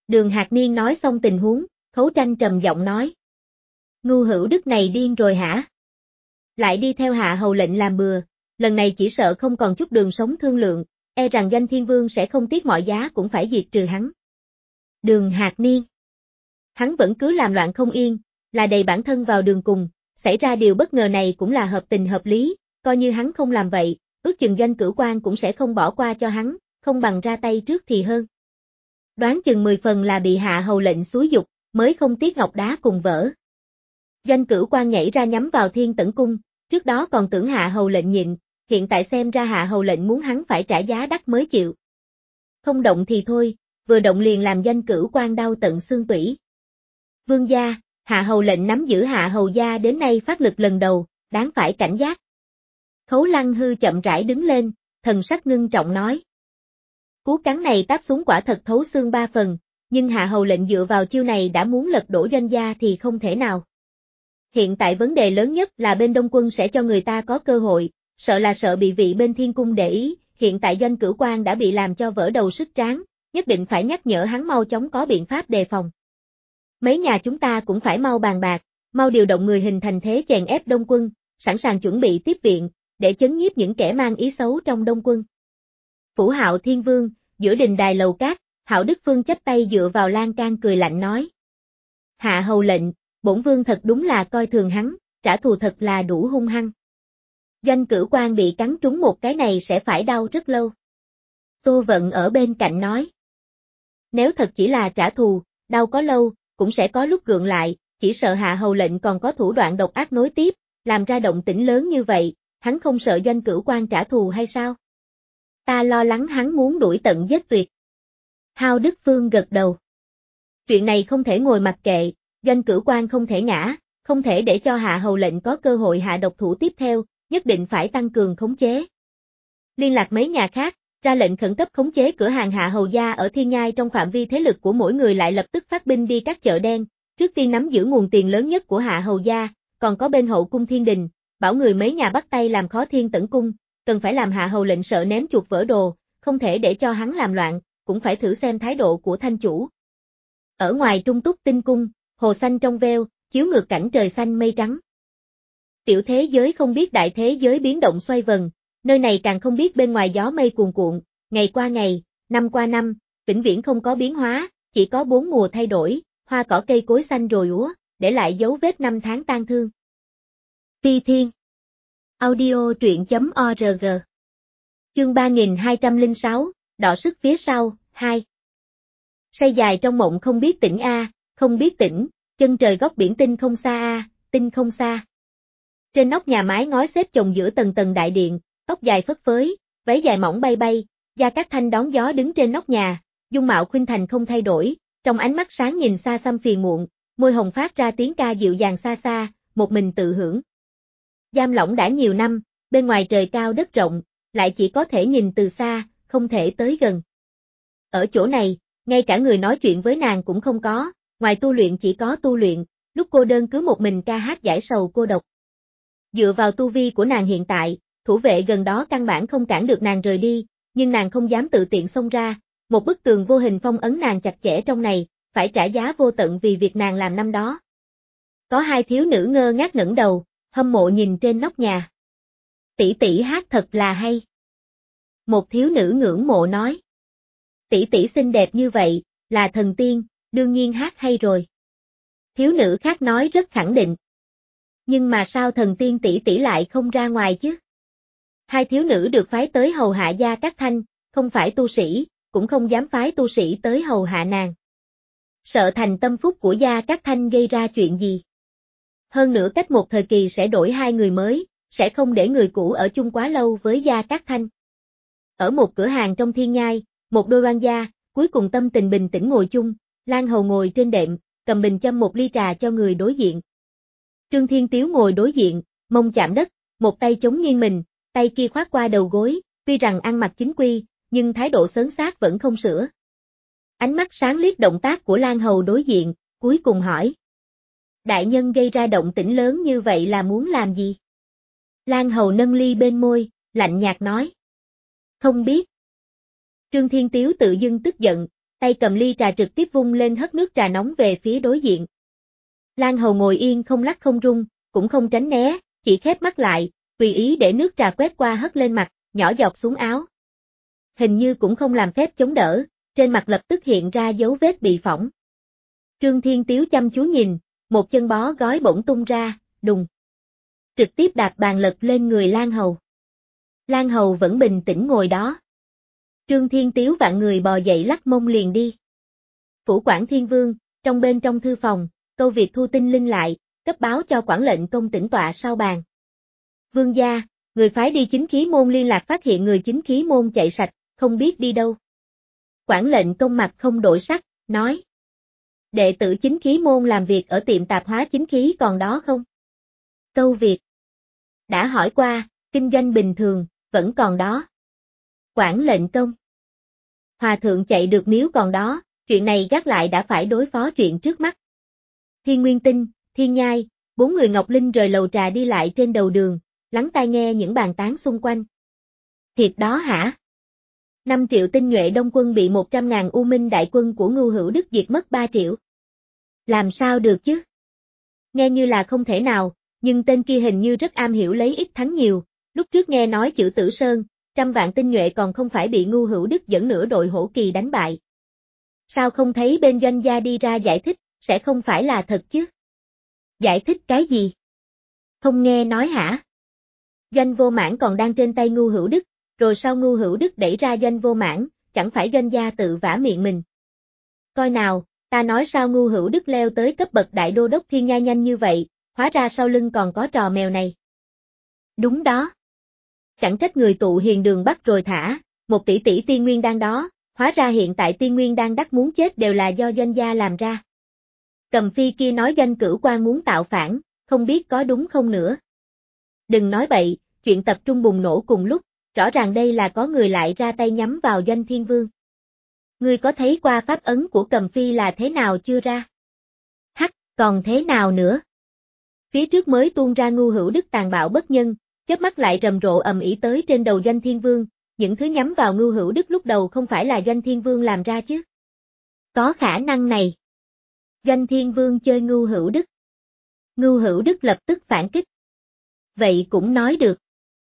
Đường Hạc Niên nói xong tình huống, Khấu Tranh trầm giọng nói. Ngưu Hữu Đức này điên rồi hả? Lại đi theo hạ hầu lệnh làm bừa, lần này chỉ sợ không còn chút đường sống thương lượng, e rằng Doanh Thiên Vương sẽ không tiếc mọi giá cũng phải diệt trừ hắn. Đường Hạc Niên. Hắn vẫn cứ làm loạn không yên, là đầy bản thân vào đường cùng, xảy ra điều bất ngờ này cũng là hợp tình hợp lý, coi như hắn không làm vậy, ước chừng Doanh Cửu Quan cũng sẽ không bỏ qua cho hắn, không bằng ra tay trước thì hơn. Đoán chừng mười phần là bị hạ hầu lệnh xúi dục, mới không tiếc ngọc đá cùng vỡ. Doanh Cửu Quan nhảy ra nhắm vào Thiên Tẩn Cung, trước đó còn tưởng hạ hầu lệnh nhịn, hiện tại xem ra hạ hầu lệnh muốn hắn phải trả giá đắt mới chịu. Không động thì thôi, vừa động liền làm Doanh Cửu Quan đau tận xương tủy. Vương gia, hạ hầu lệnh nắm giữ hạ hầu gia đến nay phát lực lần đầu, đáng phải cảnh giác. Khấu Lăng Hư chậm rãi đứng lên, thần sắc ngưng trọng nói. Cú cắn này táp xuống quả thật thấu xương ba phần, nhưng hạ hầu lệnh dựa vào chiêu này đã muốn lật đổ Doanh gia thì không thể nào. Hiện tại vấn đề lớn nhất là bên Đông Quân sẽ cho người ta có cơ hội, sợ là sợ bị vị bên Thiên Cung để ý, hiện tại Doanh Cửu Quan đã bị làm cho vỡ đầu sức tráng, nhất định phải nhắc nhở hắn mau chóng có biện pháp đề phòng. Mấy nhà chúng ta cũng phải mau bàn bạc, mau điều động người hình thành thế chèn ép Đông Quân, sẵn sàng chuẩn bị tiếp viện, để chấn nhiếp những kẻ mang ý xấu trong Đông Quân. Phủ Hạo Thiên Vương, giữa đình đài lầu cát, Hạo Đức Phương chắp tay dựa vào lan can cười lạnh nói. Hạ hầu lệnh, bổn vương thật đúng là coi thường hắn, trả thù thật là đủ hung hăng. Doanh Cửu Quan bị cắn trúng một cái này sẽ phải đau rất lâu. Tô Vận ở bên cạnh nói. Nếu thật chỉ là trả thù, đau có lâu, cũng sẽ có lúc gượng lại, chỉ sợ hạ hầu lệnh còn có thủ đoạn độc ác nối tiếp, làm ra động tĩnh lớn như vậy, hắn không sợ Doanh Cửu Quan trả thù hay sao? Ta lo lắng hắn muốn đuổi tận giết tuyệt. Hao Đức Phương gật đầu. Chuyện này không thể ngồi mặc kệ, Doanh Cửu Quan không thể ngã, không thể để cho hạ hầu lệnh có cơ hội hạ độc thủ tiếp theo, nhất định phải tăng cường khống chế. Liên lạc mấy nhà khác, ra lệnh khẩn cấp khống chế cửa hàng hạ hầu gia ở Thiên Nhai trong phạm vi thế lực của mỗi người lại lập tức phát binh đi các chợ đen, trước tiên nắm giữ nguồn tiền lớn nhất của hạ hầu gia, còn có bên hậu cung Thiên Đình, bảo người mấy nhà bắt tay làm khó Thiên Tẩn Cung, cần phải làm hạ hầu lệnh sợ ném chuột vỡ đồ, không thể để cho hắn làm loạn, cũng phải thử xem thái độ của thanh chủ. Ở ngoài Trung Túc Tinh Cung, hồ xanh trong veo, chiếu ngược cảnh trời xanh mây trắng. Tiểu thế giới không biết đại thế giới biến động xoay vần, nơi này càng không biết bên ngoài gió mây cuồn cuộn, ngày qua ngày, năm qua năm, vĩnh viễn không có biến hóa, chỉ có bốn mùa thay đổi, hoa cỏ cây cối xanh rồi úa, để lại dấu vết năm tháng tang thương. Phi Thiên Audio truyện chấm org Chương ba nghìn hai trăm lẻ sáu, đọ sức phía sau, hai. Say dài trong mộng không biết tỉnh a, không biết tỉnh, chân trời góc biển tinh không xa a, tinh không xa. Trên nóc nhà mái ngói xếp chồng giữa tầng tầng đại điện, tóc dài phất phới, váy dài mỏng bay bay, Gia Cát Thanh đón gió đứng trên nóc nhà, dung mạo khuynh thành không thay đổi, trong ánh mắt sáng nhìn xa xăm phiền muộn, môi hồng phát ra tiếng ca dịu dàng xa xa, một mình tự hưởng. Giam lỏng đã nhiều năm, bên ngoài trời cao đất rộng, lại chỉ có thể nhìn từ xa, không thể tới gần. Ở chỗ này, ngay cả người nói chuyện với nàng cũng không có, ngoài tu luyện chỉ có tu luyện, lúc cô đơn cứ một mình ca hát giải sầu cô độc. Dựa vào tu vi của nàng hiện tại, thủ vệ gần đó căn bản không cản được nàng rời đi, nhưng nàng không dám tự tiện xông ra, một bức tường vô hình phong ấn nàng chặt chẽ trong này, phải trả giá vô tận vì việc nàng làm năm đó. Có hai thiếu nữ ngơ ngác ngẩng đầu, hâm mộ nhìn trên nóc nhà. Tỷ tỷ hát thật là hay. Một thiếu nữ ngưỡng mộ nói. Tỷ tỷ xinh đẹp như vậy, là thần tiên, đương nhiên hát hay rồi. Thiếu nữ khác nói rất khẳng định. Nhưng mà sao thần tiên tỷ tỷ lại không ra ngoài chứ? Hai thiếu nữ được phái tới hầu hạ Gia Cát Thanh, không phải tu sĩ, cũng không dám phái tu sĩ tới hầu hạ nàng. Sợ thành tâm phúc của Gia Cát Thanh gây ra chuyện gì. Hơn nữa cách một thời kỳ sẽ đổi hai người mới, sẽ không để người cũ ở chung quá lâu với Gia Cát Thanh. Ở một cửa hàng trong Thiên Nhai, một đôi oan gia, cuối cùng tâm tình bình tĩnh ngồi chung, Lan Hầu ngồi trên đệm, cầm bình châm một ly trà cho người đối diện. Trương Thiên Tiếu ngồi đối diện, mông chạm đất, một tay chống nghiêng mình, tay kia khoác qua đầu gối, tuy rằng ăn mặc chính quy, nhưng thái độ sớn xác vẫn không sửa. Ánh mắt sáng liếc động tác của Lan Hầu đối diện, cuối cùng hỏi. Đại nhân gây ra động tĩnh lớn như vậy là muốn làm gì? Lan Hầu nâng ly bên môi, lạnh nhạt nói. Không biết. Trương Thiên Tiếu tự dưng tức giận, tay cầm ly trà trực tiếp vung lên hất nước trà nóng về phía đối diện. Lan Hầu ngồi yên không lắc không rung, cũng không tránh né, chỉ khép mắt lại, tùy ý để nước trà quét qua hất lên mặt, nhỏ giọt xuống áo. Hình như cũng không làm phép chống đỡ, trên mặt lập tức hiện ra dấu vết bị phỏng. Trương Thiên Tiếu chăm chú nhìn, một chân bó gói bỗng tung ra, đùng. Trực tiếp đạp bàn lật lên người Lan Hầu. Lan Hầu vẫn bình tĩnh ngồi đó. Trương Thiên Tiếu vạn người bò dậy lắc mông liền đi. Phủ Quản Thiên Vương, trong bên trong thư phòng, câu việc thu tinh linh lại, cấp báo cho quản lệnh công tĩnh tọa sau bàn. Vương gia, người phái đi chính khí môn liên lạc phát hiện người chính khí môn chạy sạch, không biết đi đâu. Quản lệnh công mặt không đổi sắc, nói. Đệ tử chính khí môn làm việc ở tiệm tạp hóa chính khí còn đó không? Câu việc. Đã hỏi qua, kinh doanh bình thường, vẫn còn đó. Quản lệnh công. Hòa thượng chạy được nếu còn đó, chuyện này gác lại đã phải đối phó chuyện trước mắt. Thiên Nguyên Tinh, Thiên Nhai, bốn người Ngọc Linh rời lầu trà đi lại trên đầu đường, lắng tai nghe những bàn tán xung quanh. Thiệt đó hả? năm triệu tinh nhuệ đông quân bị một trăm ngàn U Minh đại quân của Ngưu Hữu Đức diệt mất ba triệu. Làm sao được chứ? Nghe như là không thể nào, nhưng tên kia hình như rất am hiểu lấy ít thắng nhiều, lúc trước nghe nói chữ Tử Sơn, trăm vạn tinh nhuệ còn không phải bị Ngưu Hữu Đức dẫn nửa đội hổ kỳ đánh bại. Sao không thấy bên doanh gia đi ra giải thích, sẽ không phải là thật chứ? Giải thích cái gì? Không nghe nói hả? Doanh Vô Mãn còn đang trên tay Ngưu Hữu Đức, rồi sau Ngưu Hữu Đức đẩy ra Doanh Vô Mãn, chẳng phải doanh gia tự vả miệng mình. Coi nào, ta nói sao Ngưu Hữu Đức leo tới cấp bậc đại đô đốc Thiên Nhai nhanh như vậy, hóa ra sau lưng còn có trò mèo này. Đúng đó. Chẳng trách người tụ hiền đường bắt rồi thả, một tỷ tỷ tiên nguyên đan đó, hóa ra hiện tại tiên nguyên đan đắt muốn chết đều là do doanh gia làm ra. Cầm Phi kia nói Doanh Cửu Quan muốn tạo phản, không biết có đúng không nữa. Đừng nói bậy, chuyện tập trung bùng nổ cùng lúc, rõ ràng đây là có người lại ra tay nhắm vào Doanh Thiên Vương. Ngươi có thấy qua pháp ấn của Cầm Phi là thế nào chưa ra? Hắc, còn thế nào nữa? Phía trước mới tuôn ra Ngưu Hữu Đức tàn bạo bất nhân, chớp mắt lại rầm rộ ầm ĩ tới trên đầu Doanh Thiên Vương, những thứ nhắm vào Ngưu Hữu Đức lúc đầu không phải là Doanh Thiên Vương làm ra chứ? Có khả năng này. Doanh Thiên Vương chơi Ngưu Hữu Đức. Ngưu Hữu Đức lập tức phản kích. Vậy cũng nói được.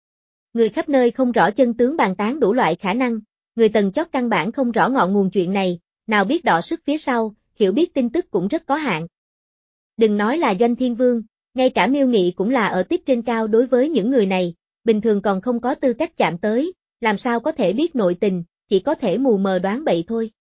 Người khắp nơi không rõ chân tướng bàn tán đủ loại khả năng, người tầng chót căn bản không rõ ngọn nguồn chuyện này, nào biết đọ sức phía sau, hiểu biết tin tức cũng rất có hạn. Đừng nói là Doanh Thiên Vương, ngay cả Miêu Nghị cũng là ở tiếp trên cao đối với những người này, bình thường còn không có tư cách chạm tới, làm sao có thể biết nội tình, chỉ có thể mù mờ đoán bậy thôi.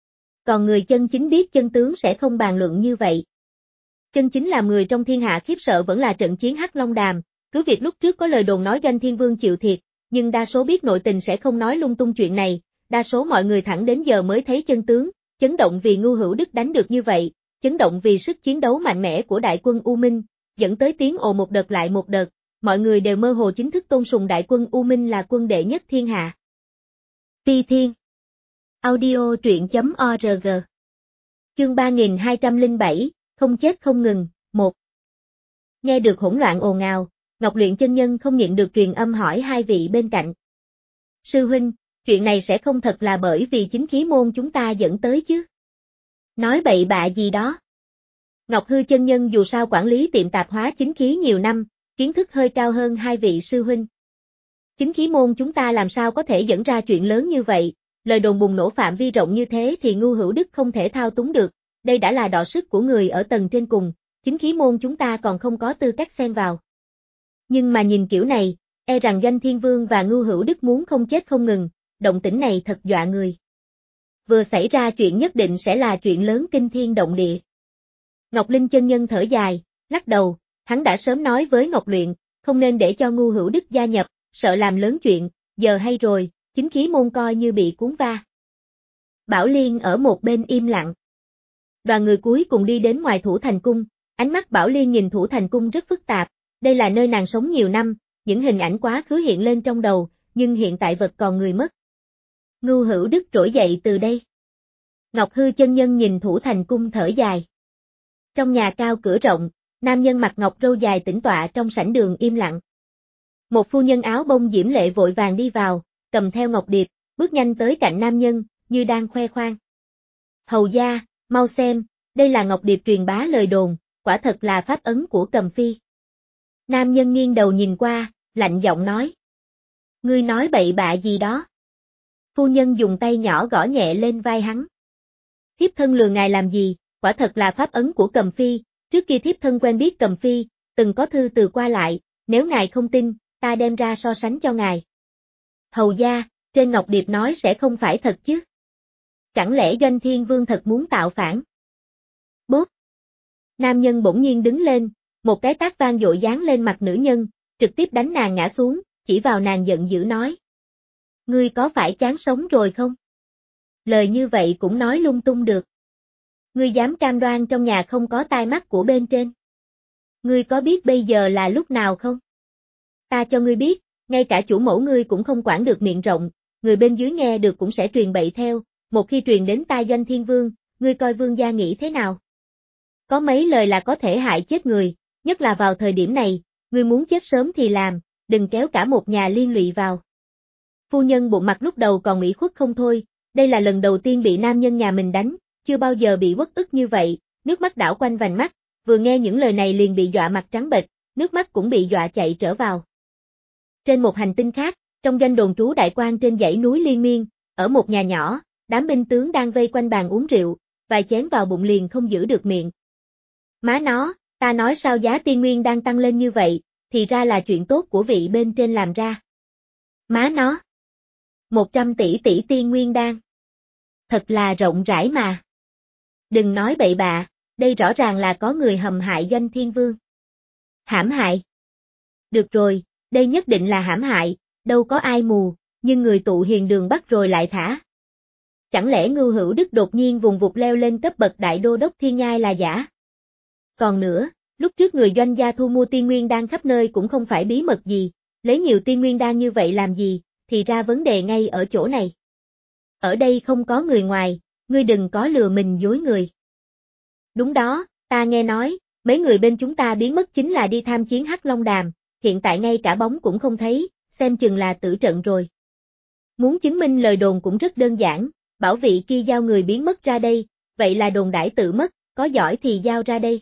Còn người chân chính biết chân tướng sẽ không bàn luận như vậy. Chân chính làm người trong thiên hạ khiếp sợ vẫn là trận chiến Hắc Long Đàm, cứ việc lúc trước có lời đồn nói Doanh Thiên Vương chịu thiệt, nhưng đa số biết nội tình sẽ không nói lung tung chuyện này, đa số mọi người thẳng đến giờ mới thấy chân tướng, chấn động vì Ngưu Hữu Đức đánh được như vậy, chấn động vì sức chiến đấu mạnh mẽ của đại quân U Minh, dẫn tới tiếng ồ một đợt lại một đợt, mọi người đều mơ hồ chính thức tôn sùng đại quân U Minh là quân đệ nhất thiên hạ. Phi Thiên Audio truyện chấm org Chương ba nghìn hai trăm lẻ bảy, không chết không ngừng, một. Nghe được hỗn loạn ồn ào, Ngọc Luyện chân nhân không nhịn được truyền âm hỏi hai vị bên cạnh. Sư huynh, chuyện này sẽ không thật là bởi vì chính khí môn chúng ta dẫn tới chứ? Nói bậy bạ gì đó. Ngọc Hư chân nhân dù sao quản lý tiệm tạp hóa chính khí nhiều năm, kiến thức hơi cao hơn hai vị sư huynh. Chính khí môn chúng ta làm sao có thể dẫn ra chuyện lớn như vậy, lời đồn bùng nổ phạm vi rộng như thế thì Ngưu Hữu Đức không thể thao túng được, đây đã là đọ sức của người ở tầng trên cùng, chính khí môn chúng ta còn không có tư cách xen vào. Nhưng mà nhìn kiểu này, e rằng Doanh Thiên Vương và Ngưu Hữu Đức muốn không chết không ngừng, động tĩnh này thật dọa người. Vừa xảy ra chuyện nhất định sẽ là chuyện lớn kinh thiên động địa. Ngọc Linh chân nhân thở dài, lắc đầu, hắn đã sớm nói với Ngọc Luyện, không nên để cho Ngưu Hữu Đức gia nhập, sợ làm lớn chuyện, giờ hay rồi, chính khí môn coi như bị cuốn va. Bảo Liên ở một bên im lặng. Đoàn người cuối cùng đi đến ngoài Thủ Thành Cung, ánh mắt Bảo Liên nhìn Thủ Thành Cung rất phức tạp, đây là nơi nàng sống nhiều năm, những hình ảnh quá khứ hiện lên trong đầu, nhưng hiện tại vật còn người mất. Ngưu Hữu Đức trỗi dậy từ đây. Ngọc Hư chân nhân nhìn Thủ Thành Cung thở dài. Trong nhà cao cửa rộng, nam nhân mặc ngọc râu dài tĩnh tọa trong sảnh đường im lặng. Một phu nhân áo bông diễm lệ vội vàng đi vào, cầm theo ngọc điệp, bước nhanh tới cạnh nam nhân, như đang khoe khoang. Hầu gia, mau xem, đây là Ngọc Điệp truyền bá lời đồn, quả thật là pháp ấn của Cầm Phi. Nam nhân nghiêng đầu nhìn qua, lạnh giọng nói. Ngươi nói bậy bạ gì đó? Phu nhân dùng tay nhỏ gõ nhẹ lên vai hắn. Thiếp thân lừa ngài làm gì, quả thật là pháp ấn của Cầm Phi, trước kia thiếp thân quen biết Cầm Phi, từng có thư từ qua lại, nếu ngài không tin, ta đem ra so sánh cho ngài. Hầu gia, trên Ngọc Điệp nói sẽ không phải thật chứ? Chẳng lẽ Doanh Thiên Vương thật muốn tạo phản? Bốp! Nam nhân bỗng nhiên đứng lên, một cái tát vang dội giáng lên mặt nữ nhân, trực tiếp đánh nàng ngã xuống, chỉ vào nàng giận dữ nói. Ngươi có phải chán sống rồi không? Lời như vậy cũng nói lung tung được. Ngươi dám cam đoan trong nhà không có tai mắt của bên trên? Ngươi có biết bây giờ là lúc nào không? Ta cho ngươi biết, ngay cả chủ mẫu ngươi cũng không quản được miệng rộng, người bên dưới nghe được cũng sẽ truyền bậy theo, một khi truyền đến tai Doanh Thiên Vương, ngươi coi vương gia nghĩ thế nào? Có mấy lời là có thể hại chết người, nhất là vào thời điểm này, ngươi muốn chết sớm thì làm, đừng kéo cả một nhà liên lụy vào. Phu nhân bụng mặt lúc đầu còn ủy khuất không thôi, đây là lần đầu tiên bị nam nhân nhà mình đánh, chưa bao giờ bị uất ức như vậy, nước mắt đảo quanh vành mắt, vừa nghe những lời này liền bị dọa mặt trắng bệch, nước mắt cũng bị dọa chạy trở vào. Trên một hành tinh khác, trong doanh đồn trú đại quan trên dãy núi liên miên, ở một nhà nhỏ, đám binh tướng đang vây quanh bàn uống rượu, vài chén vào bụng liền không giữ được miệng. Má nó, ta nói sao giá tiên nguyên đang tăng lên như vậy, thì ra là chuyện tốt của vị bên trên làm ra. Má nó. một trăm tỷ tỷ tiên nguyên đan. Thật là rộng rãi mà. Đừng nói bậy bạ, đây rõ ràng là có người hầm hại Doanh Thiên Vương. Hãm hại. Được rồi, đây nhất định là hãm hại, đâu có ai mù, nhưng người tụ hiền đường bắt rồi lại thả. Chẳng lẽ Ngưu Hữu Đức đột nhiên vùng vụt leo lên cấp bậc đại đô đốc thiên nhai là giả? Còn nữa, lúc trước người Doanh gia thu mua tiên nguyên đan khắp nơi cũng không phải bí mật gì, lấy nhiều tiên nguyên đan như vậy làm gì, thì ra vấn đề ngay ở chỗ này. Ở đây không có người ngoài, ngươi đừng có lừa mình dối người. Đúng đó, ta nghe nói, mấy người bên chúng ta biến mất chính là đi tham chiến Hắc Long Đàm, hiện tại ngay cả bóng cũng không thấy, xem chừng là tử trận rồi. Muốn chứng minh lời đồn cũng rất đơn giản, bảo vị kia giao người biến mất ra đây, vậy là đồn đãi tự mất, có giỏi thì giao ra đây.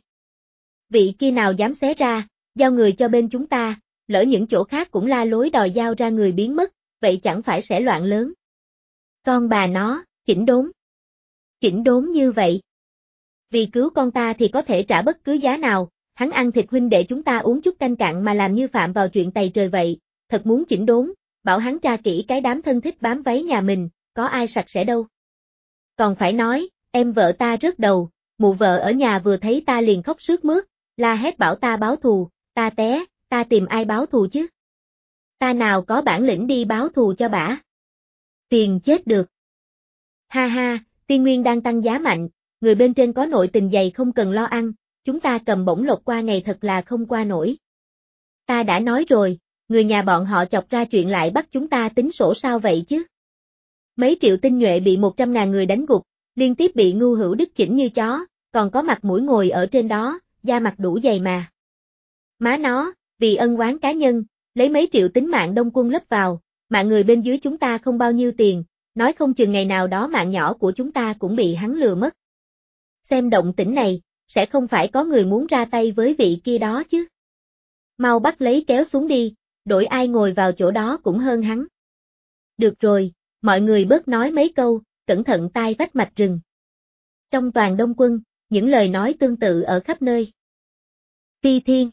Vị kia nào dám xé ra, giao người cho bên chúng ta, lỡ những chỗ khác cũng la lối đòi giao ra người biến mất, vậy chẳng phải sẽ loạn lớn. Con bà nó, chỉnh đốn. Chỉnh đốn như vậy. Vì cứu con ta thì có thể trả bất cứ giá nào, hắn ăn thịt huynh đệ chúng ta uống chút canh cạn mà làm như phạm vào chuyện tày trời vậy, thật muốn chỉnh đốn, bảo hắn tra kỹ cái đám thân thích bám váy nhà mình, có ai sạch sẽ đâu. Còn phải nói, em vợ ta rớt đầu, mụ vợ ở nhà vừa thấy ta liền khóc sướt mướt, la hét bảo ta báo thù, ta té, ta tìm ai báo thù chứ? Ta nào có bản lĩnh đi báo thù cho bả. Tiền chết được. Ha ha, tiên nguyên đang tăng giá mạnh, người bên trên có nội tình dày không cần lo ăn, chúng ta cầm bổng lộc qua ngày thật là không qua nổi. Ta đã nói rồi, người nhà bọn họ chọc ra chuyện lại bắt chúng ta tính sổ sao vậy chứ? Mấy triệu tinh nhuệ bị một trăm ngàn người đánh gục, liên tiếp bị Ngưu Hữu Đức chỉnh như chó, còn có mặt mũi ngồi ở trên đó, da mặt đủ dày mà. Má nó, vì ân oán cá nhân, lấy mấy triệu tính mạng đông quân lấp vào, mạng người bên dưới chúng ta không bao nhiêu tiền, nói không chừng ngày nào đó mạng nhỏ của chúng ta cũng bị hắn lừa mất. Xem động tĩnh này, sẽ không phải có người muốn ra tay với vị kia đó chứ. Mau bắt lấy kéo xuống đi, đổi ai ngồi vào chỗ đó cũng hơn hắn. Được rồi, mọi người bớt nói mấy câu, cẩn thận tai vách mạch rừng. Trong toàn đông quân, những lời nói tương tự ở khắp nơi. Phi Thiên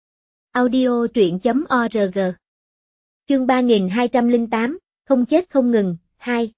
Audio truyện.org Chương ba nghìn hai trăm lẻ tám, không chết không ngừng, hai.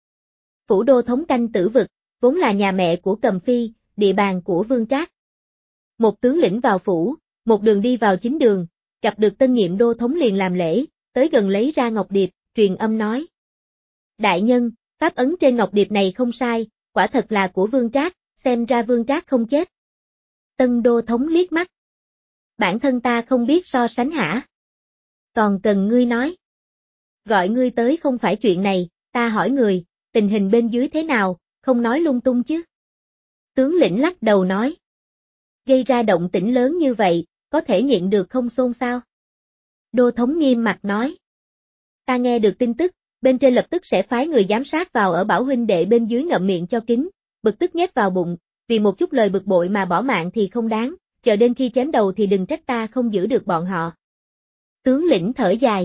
Phủ đô thống canh Tử Vực, vốn là nhà mẹ của Cầm Phi, địa bàn của Vương Trác. Một tướng lĩnh vào phủ, một đường đi vào chính đường, gặp được tân nhiệm đô thống liền làm lễ, tới gần lấy ra ngọc điệp, truyền âm nói. Đại nhân, pháp ấn trên ngọc điệp này không sai, quả thật là của Vương Trác, xem ra Vương Trác không chết. Tân đô thống liếc mắt. Bản thân ta không biết so sánh hả? Còn cần ngươi nói. Gọi ngươi tới không phải chuyện này, ta hỏi người, tình hình bên dưới thế nào, không nói lung tung chứ. Tướng lĩnh lắc đầu nói. Gây ra động tĩnh lớn như vậy, có thể nhịn được không xôn xao? Đô thống nghiêm mặt nói. Ta nghe được tin tức, bên trên lập tức sẽ phái người giám sát vào ở bảo huynh đệ bên dưới ngậm miệng cho kín, bực tức nhét vào bụng, vì một chút lời bực bội mà bỏ mạng thì không đáng, chờ đến khi chém đầu thì đừng trách ta không giữ được bọn họ. Tướng lĩnh thở dài.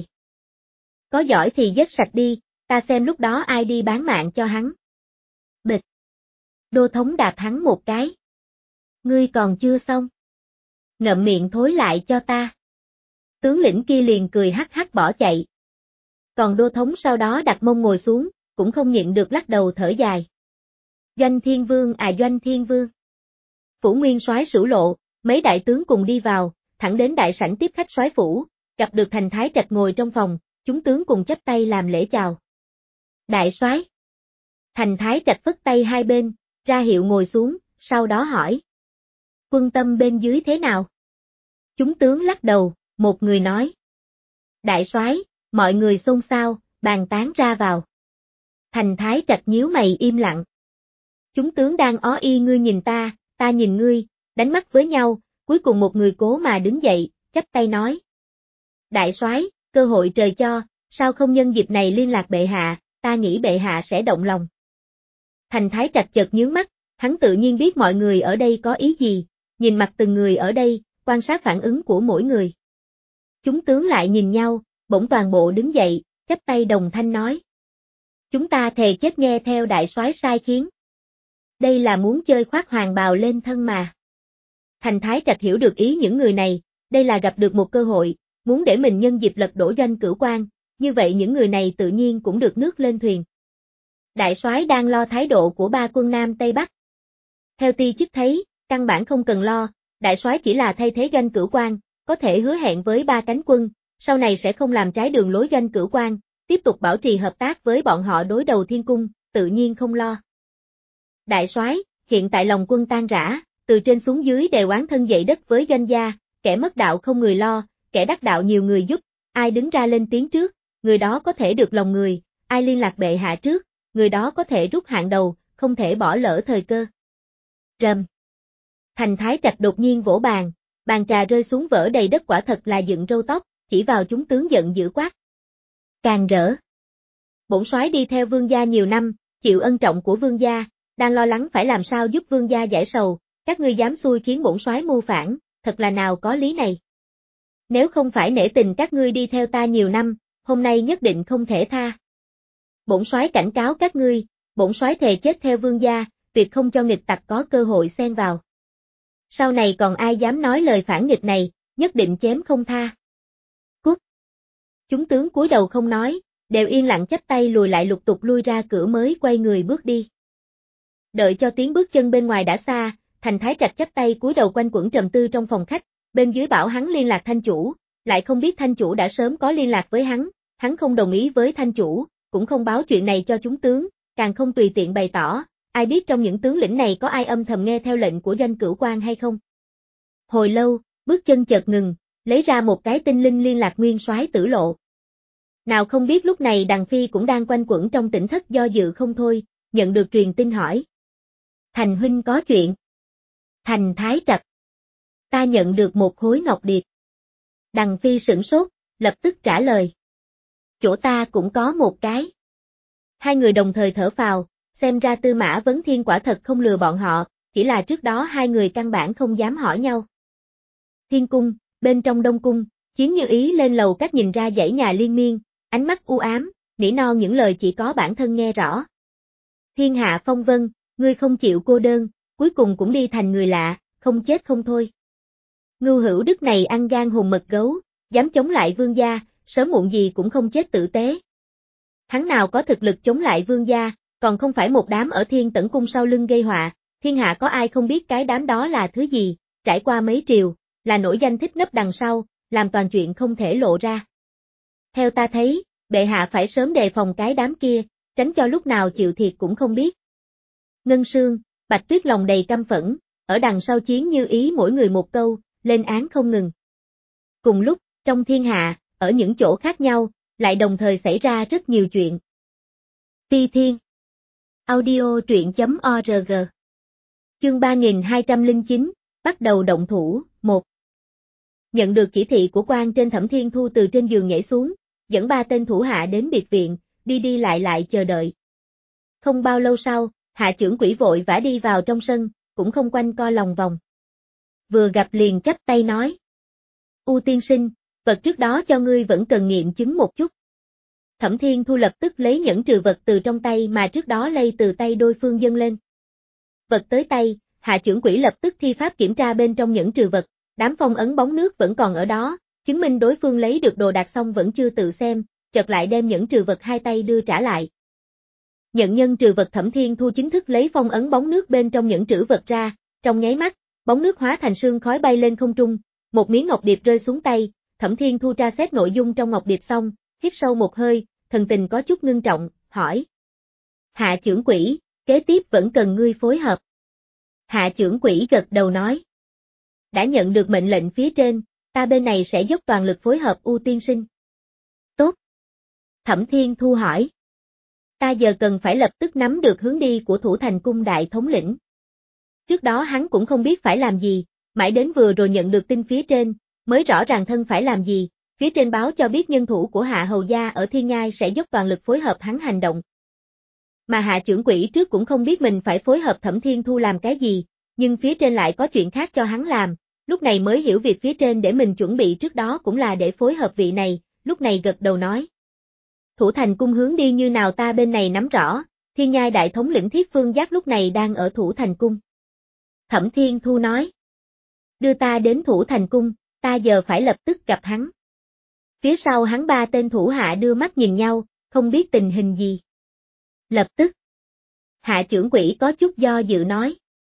Có giỏi thì giết sạch đi, ta xem lúc đó ai đi bán mạng cho hắn. Bịch. Đô thống đạp hắn một cái. Ngươi còn chưa xong. Ngậm miệng thối lại cho ta. Tướng lĩnh kia liền cười hắc hắc bỏ chạy. Còn đô thống sau đó đặt mông ngồi xuống, cũng không nhịn được lắc đầu thở dài. Doanh Thiên Vương à Doanh Thiên Vương. Phủ Nguyên soái sửu lộ, mấy đại tướng cùng đi vào, thẳng đến đại sảnh tiếp khách soái phủ, gặp được Thành Thái Trạch ngồi trong phòng, chúng tướng cùng chắp tay làm lễ chào. Đại soái. Thành Thái Trạch phất tay hai bên, ra hiệu ngồi xuống, sau đó hỏi. Quân tâm bên dưới thế nào? Chúng tướng lắc đầu, một người nói. Đại soái, mọi người xôn xao, bàn tán ra vào. Thành Thái Trạch nhíu mày im lặng. Chúng tướng đang ó y ngươi nhìn ta, ta nhìn ngươi, đánh mắt với nhau, cuối cùng một người cố mà đứng dậy, chắp tay nói. Đại soái, cơ hội trời cho, sao không nhân dịp này liên lạc bệ hạ, ta nghĩ bệ hạ sẽ động lòng. Thành Thái Trạch chợt nhướng mắt, hắn tự nhiên biết mọi người ở đây có ý gì, nhìn mặt từng người ở đây, quan sát phản ứng của mỗi người. Chúng tướng lại nhìn nhau, bỗng toàn bộ đứng dậy, chắp tay đồng thanh nói. Chúng ta thề chết nghe theo đại soái sai khiến. Đây là muốn chơi khoác hoàng bào lên thân mà. Thành Thái Trạch hiểu được ý những người này, đây là gặp được một cơ hội, muốn để mình nhân dịp lật đổ Doanh Cửu Quan, như vậy những người này tự nhiên cũng được nước lên thuyền. Đại soái đang lo thái độ của ba quân Nam Tây Bắc. Theo ti chức thấy, căn bản không cần lo, đại soái chỉ là thay thế Doanh Cửu Quan, có thể hứa hẹn với ba cánh quân, sau này sẽ không làm trái đường lối Doanh Cửu Quan, tiếp tục bảo trì hợp tác với bọn họ đối đầu thiên cung, tự nhiên không lo. Đại soái, hiện tại lòng quân tan rã, từ trên xuống dưới đều oán thân dậy đất với Doanh gia, kẻ mất đạo không người lo, kẻ đắc đạo nhiều người giúp, ai đứng ra lên tiếng trước, người đó có thể được lòng người, ai liên lạc bệ hạ trước, người đó có thể rút hạng đầu, không thể bỏ lỡ thời cơ. Rầm. Thành Thái Trạch đột nhiên vỗ bàn, bàn trà rơi xuống vỡ đầy đất quả thật là dựng râu tóc, chỉ vào chúng tướng giận dữ quát. Càng rỡ. Bổn soái đi theo vương gia nhiều năm, chịu ân trọng của vương gia, đang lo lắng phải làm sao giúp vương gia giải sầu, các ngươi dám xui khiến bổn soái mưu phản, thật là nào có lý này. Nếu không phải nể tình các ngươi đi theo ta nhiều năm, hôm nay nhất định không thể tha. Bổn soái cảnh cáo các ngươi, bổn soái thề chết theo vương gia, tuyệt không cho nghịch tặc có cơ hội xen vào. Sau này còn ai dám nói lời phản nghịch này, nhất định chém không tha. Cút. Chúng tướng cúi đầu không nói, đều yên lặng chắp tay lùi lại lục tục lui ra cửa mới quay người bước đi. Đợi cho tiếng bước chân bên ngoài đã xa, Thành Thái Trạch chắp tay cúi đầu quanh quẩn trầm tư trong phòng khách, bên dưới bảo hắn liên lạc thanh chủ, lại không biết thanh chủ đã sớm có liên lạc với hắn, hắn không đồng ý với thanh chủ, cũng không báo chuyện này cho chúng tướng, càng không tùy tiện bày tỏ, ai biết trong những tướng lĩnh này có ai âm thầm nghe theo lệnh của Doanh Cửu Quan hay không. Hồi lâu, bước chân chợt ngừng, lấy ra một cái tinh linh liên lạc nguyên soái Tử Lộ. Nào không biết lúc này Đằng Phi cũng đang quanh quẩn trong tỉnh thất do dự không thôi, nhận được truyền tin hỏi. Thành huynh có chuyện. Thành Thái Trạch. Ta nhận được một khối ngọc điệp. Đằng Phi sửng sốt, lập tức trả lời. Chỗ ta cũng có một cái. Hai người đồng thời thở phào, xem ra Tư Mã Vấn Thiên quả thật không lừa bọn họ, chỉ là trước đó hai người căn bản không dám hỏi nhau. Thiên cung, bên trong Đông cung, Chiến Như Ý lên lầu các nhìn ra dãy nhà liên miên, ánh mắt u ám, nỉ non những lời chỉ có bản thân nghe rõ. Thiên hạ phong vân, ngươi không chịu cô đơn, cuối cùng cũng đi thành người lạ, không chết không thôi. Ngưu Hữu Đức này ăn gan hùn mật gấu, dám chống lại vương gia, sớm muộn gì cũng không chết tử tế. Hắn nào có thực lực chống lại vương gia, còn không phải một đám ở Thiên Tẩn cung sau lưng gây họa, thiên hạ có ai không biết cái đám đó là thứ gì, trải qua mấy triều, là nổi danh thích nấp đằng sau, làm toàn chuyện không thể lộ ra. Theo ta thấy, bệ hạ phải sớm đề phòng cái đám kia, tránh cho lúc nào chịu thiệt cũng không biết. Ngân Sương, Bạch Tuyết lòng đầy căm phẫn, ở đằng sau Chiến Như Ý mỗi người một câu, lên án không ngừng. Cùng lúc, trong thiên hạ, ở những chỗ khác nhau, lại đồng thời xảy ra rất nhiều chuyện. Phi Thiên Audio truyện chấm org Chương ba nghìn hai trăm lẻ chín, bắt đầu động thủ, một. Nhận được chỉ thị của quan trên Thẩm Thiên Thu từ trên giường nhảy xuống, dẫn ba tên thủ hạ đến biệt viện, đi đi lại lại chờ đợi. Không bao lâu sau, Hạ trưởng quỹ vội vã đi vào trong sân, cũng không quanh co lòng vòng. Vừa gặp liền chắp tay nói. U tiên sinh, vật trước đó cho ngươi vẫn cần nghiệm chứng một chút. Thẩm Thiên Thu lập tức lấy nhẫn trừ vật từ trong tay mà trước đó lây từ tay đối phương dâng lên. Vật tới tay, hạ trưởng quỹ lập tức thi pháp kiểm tra bên trong nhẫn trừ vật, đám phong ấn bóng nước vẫn còn ở đó, chứng minh đối phương lấy được đồ đạc xong vẫn chưa tự xem, chợt lại đem nhẫn trừ vật hai tay đưa trả lại. Nhận nhân trừ vật Thẩm Thiên Thu chính thức lấy phong ấn bóng nước bên trong nhẫn trữ vật ra, trong nháy mắt, bóng nước hóa thành sương khói bay lên không trung, một miếng ngọc điệp rơi xuống tay, Thẩm Thiên Thu tra xét nội dung trong ngọc điệp xong, hít sâu một hơi, thần tình có chút ngưng trọng, hỏi. Hạ trưởng quỹ, kế tiếp vẫn cần ngươi phối hợp. Hạ trưởng quỹ gật đầu nói. Đã nhận được mệnh lệnh phía trên, ta bên này sẽ dốc toàn lực phối hợp U tiên sinh. Tốt. Thẩm Thiên Thu hỏi. Ta giờ cần phải lập tức nắm được hướng đi của Thủ Thành Cung đại thống lĩnh. Trước đó hắn cũng không biết phải làm gì, mãi đến vừa rồi nhận được tin phía trên, mới rõ ràng thân phải làm gì, phía trên báo cho biết nhân thủ của Hạ Hầu Gia ở Thiên Nhai sẽ dốc toàn lực phối hợp hắn hành động. Mà Hạ trưởng quỹ trước cũng không biết mình phải phối hợp Thẩm Thiên Thu làm cái gì, nhưng phía trên lại có chuyện khác cho hắn làm, lúc này mới hiểu việc phía trên để mình chuẩn bị trước đó cũng là để phối hợp vị này, lúc này gật đầu nói. Thủ Thành Cung hướng đi như nào ta bên này nắm rõ, Thiên Nhai đại thống lĩnh Thiết Phương Giác lúc này đang ở Thủ Thành Cung. Thẩm Thiên Thu nói. Đưa ta đến Thủ Thành Cung, ta giờ phải lập tức gặp hắn. Phía sau hắn ba tên thủ hạ đưa mắt nhìn nhau, không biết tình hình gì. Lập tức. Hạ trưởng quỹ có chút do dự nói.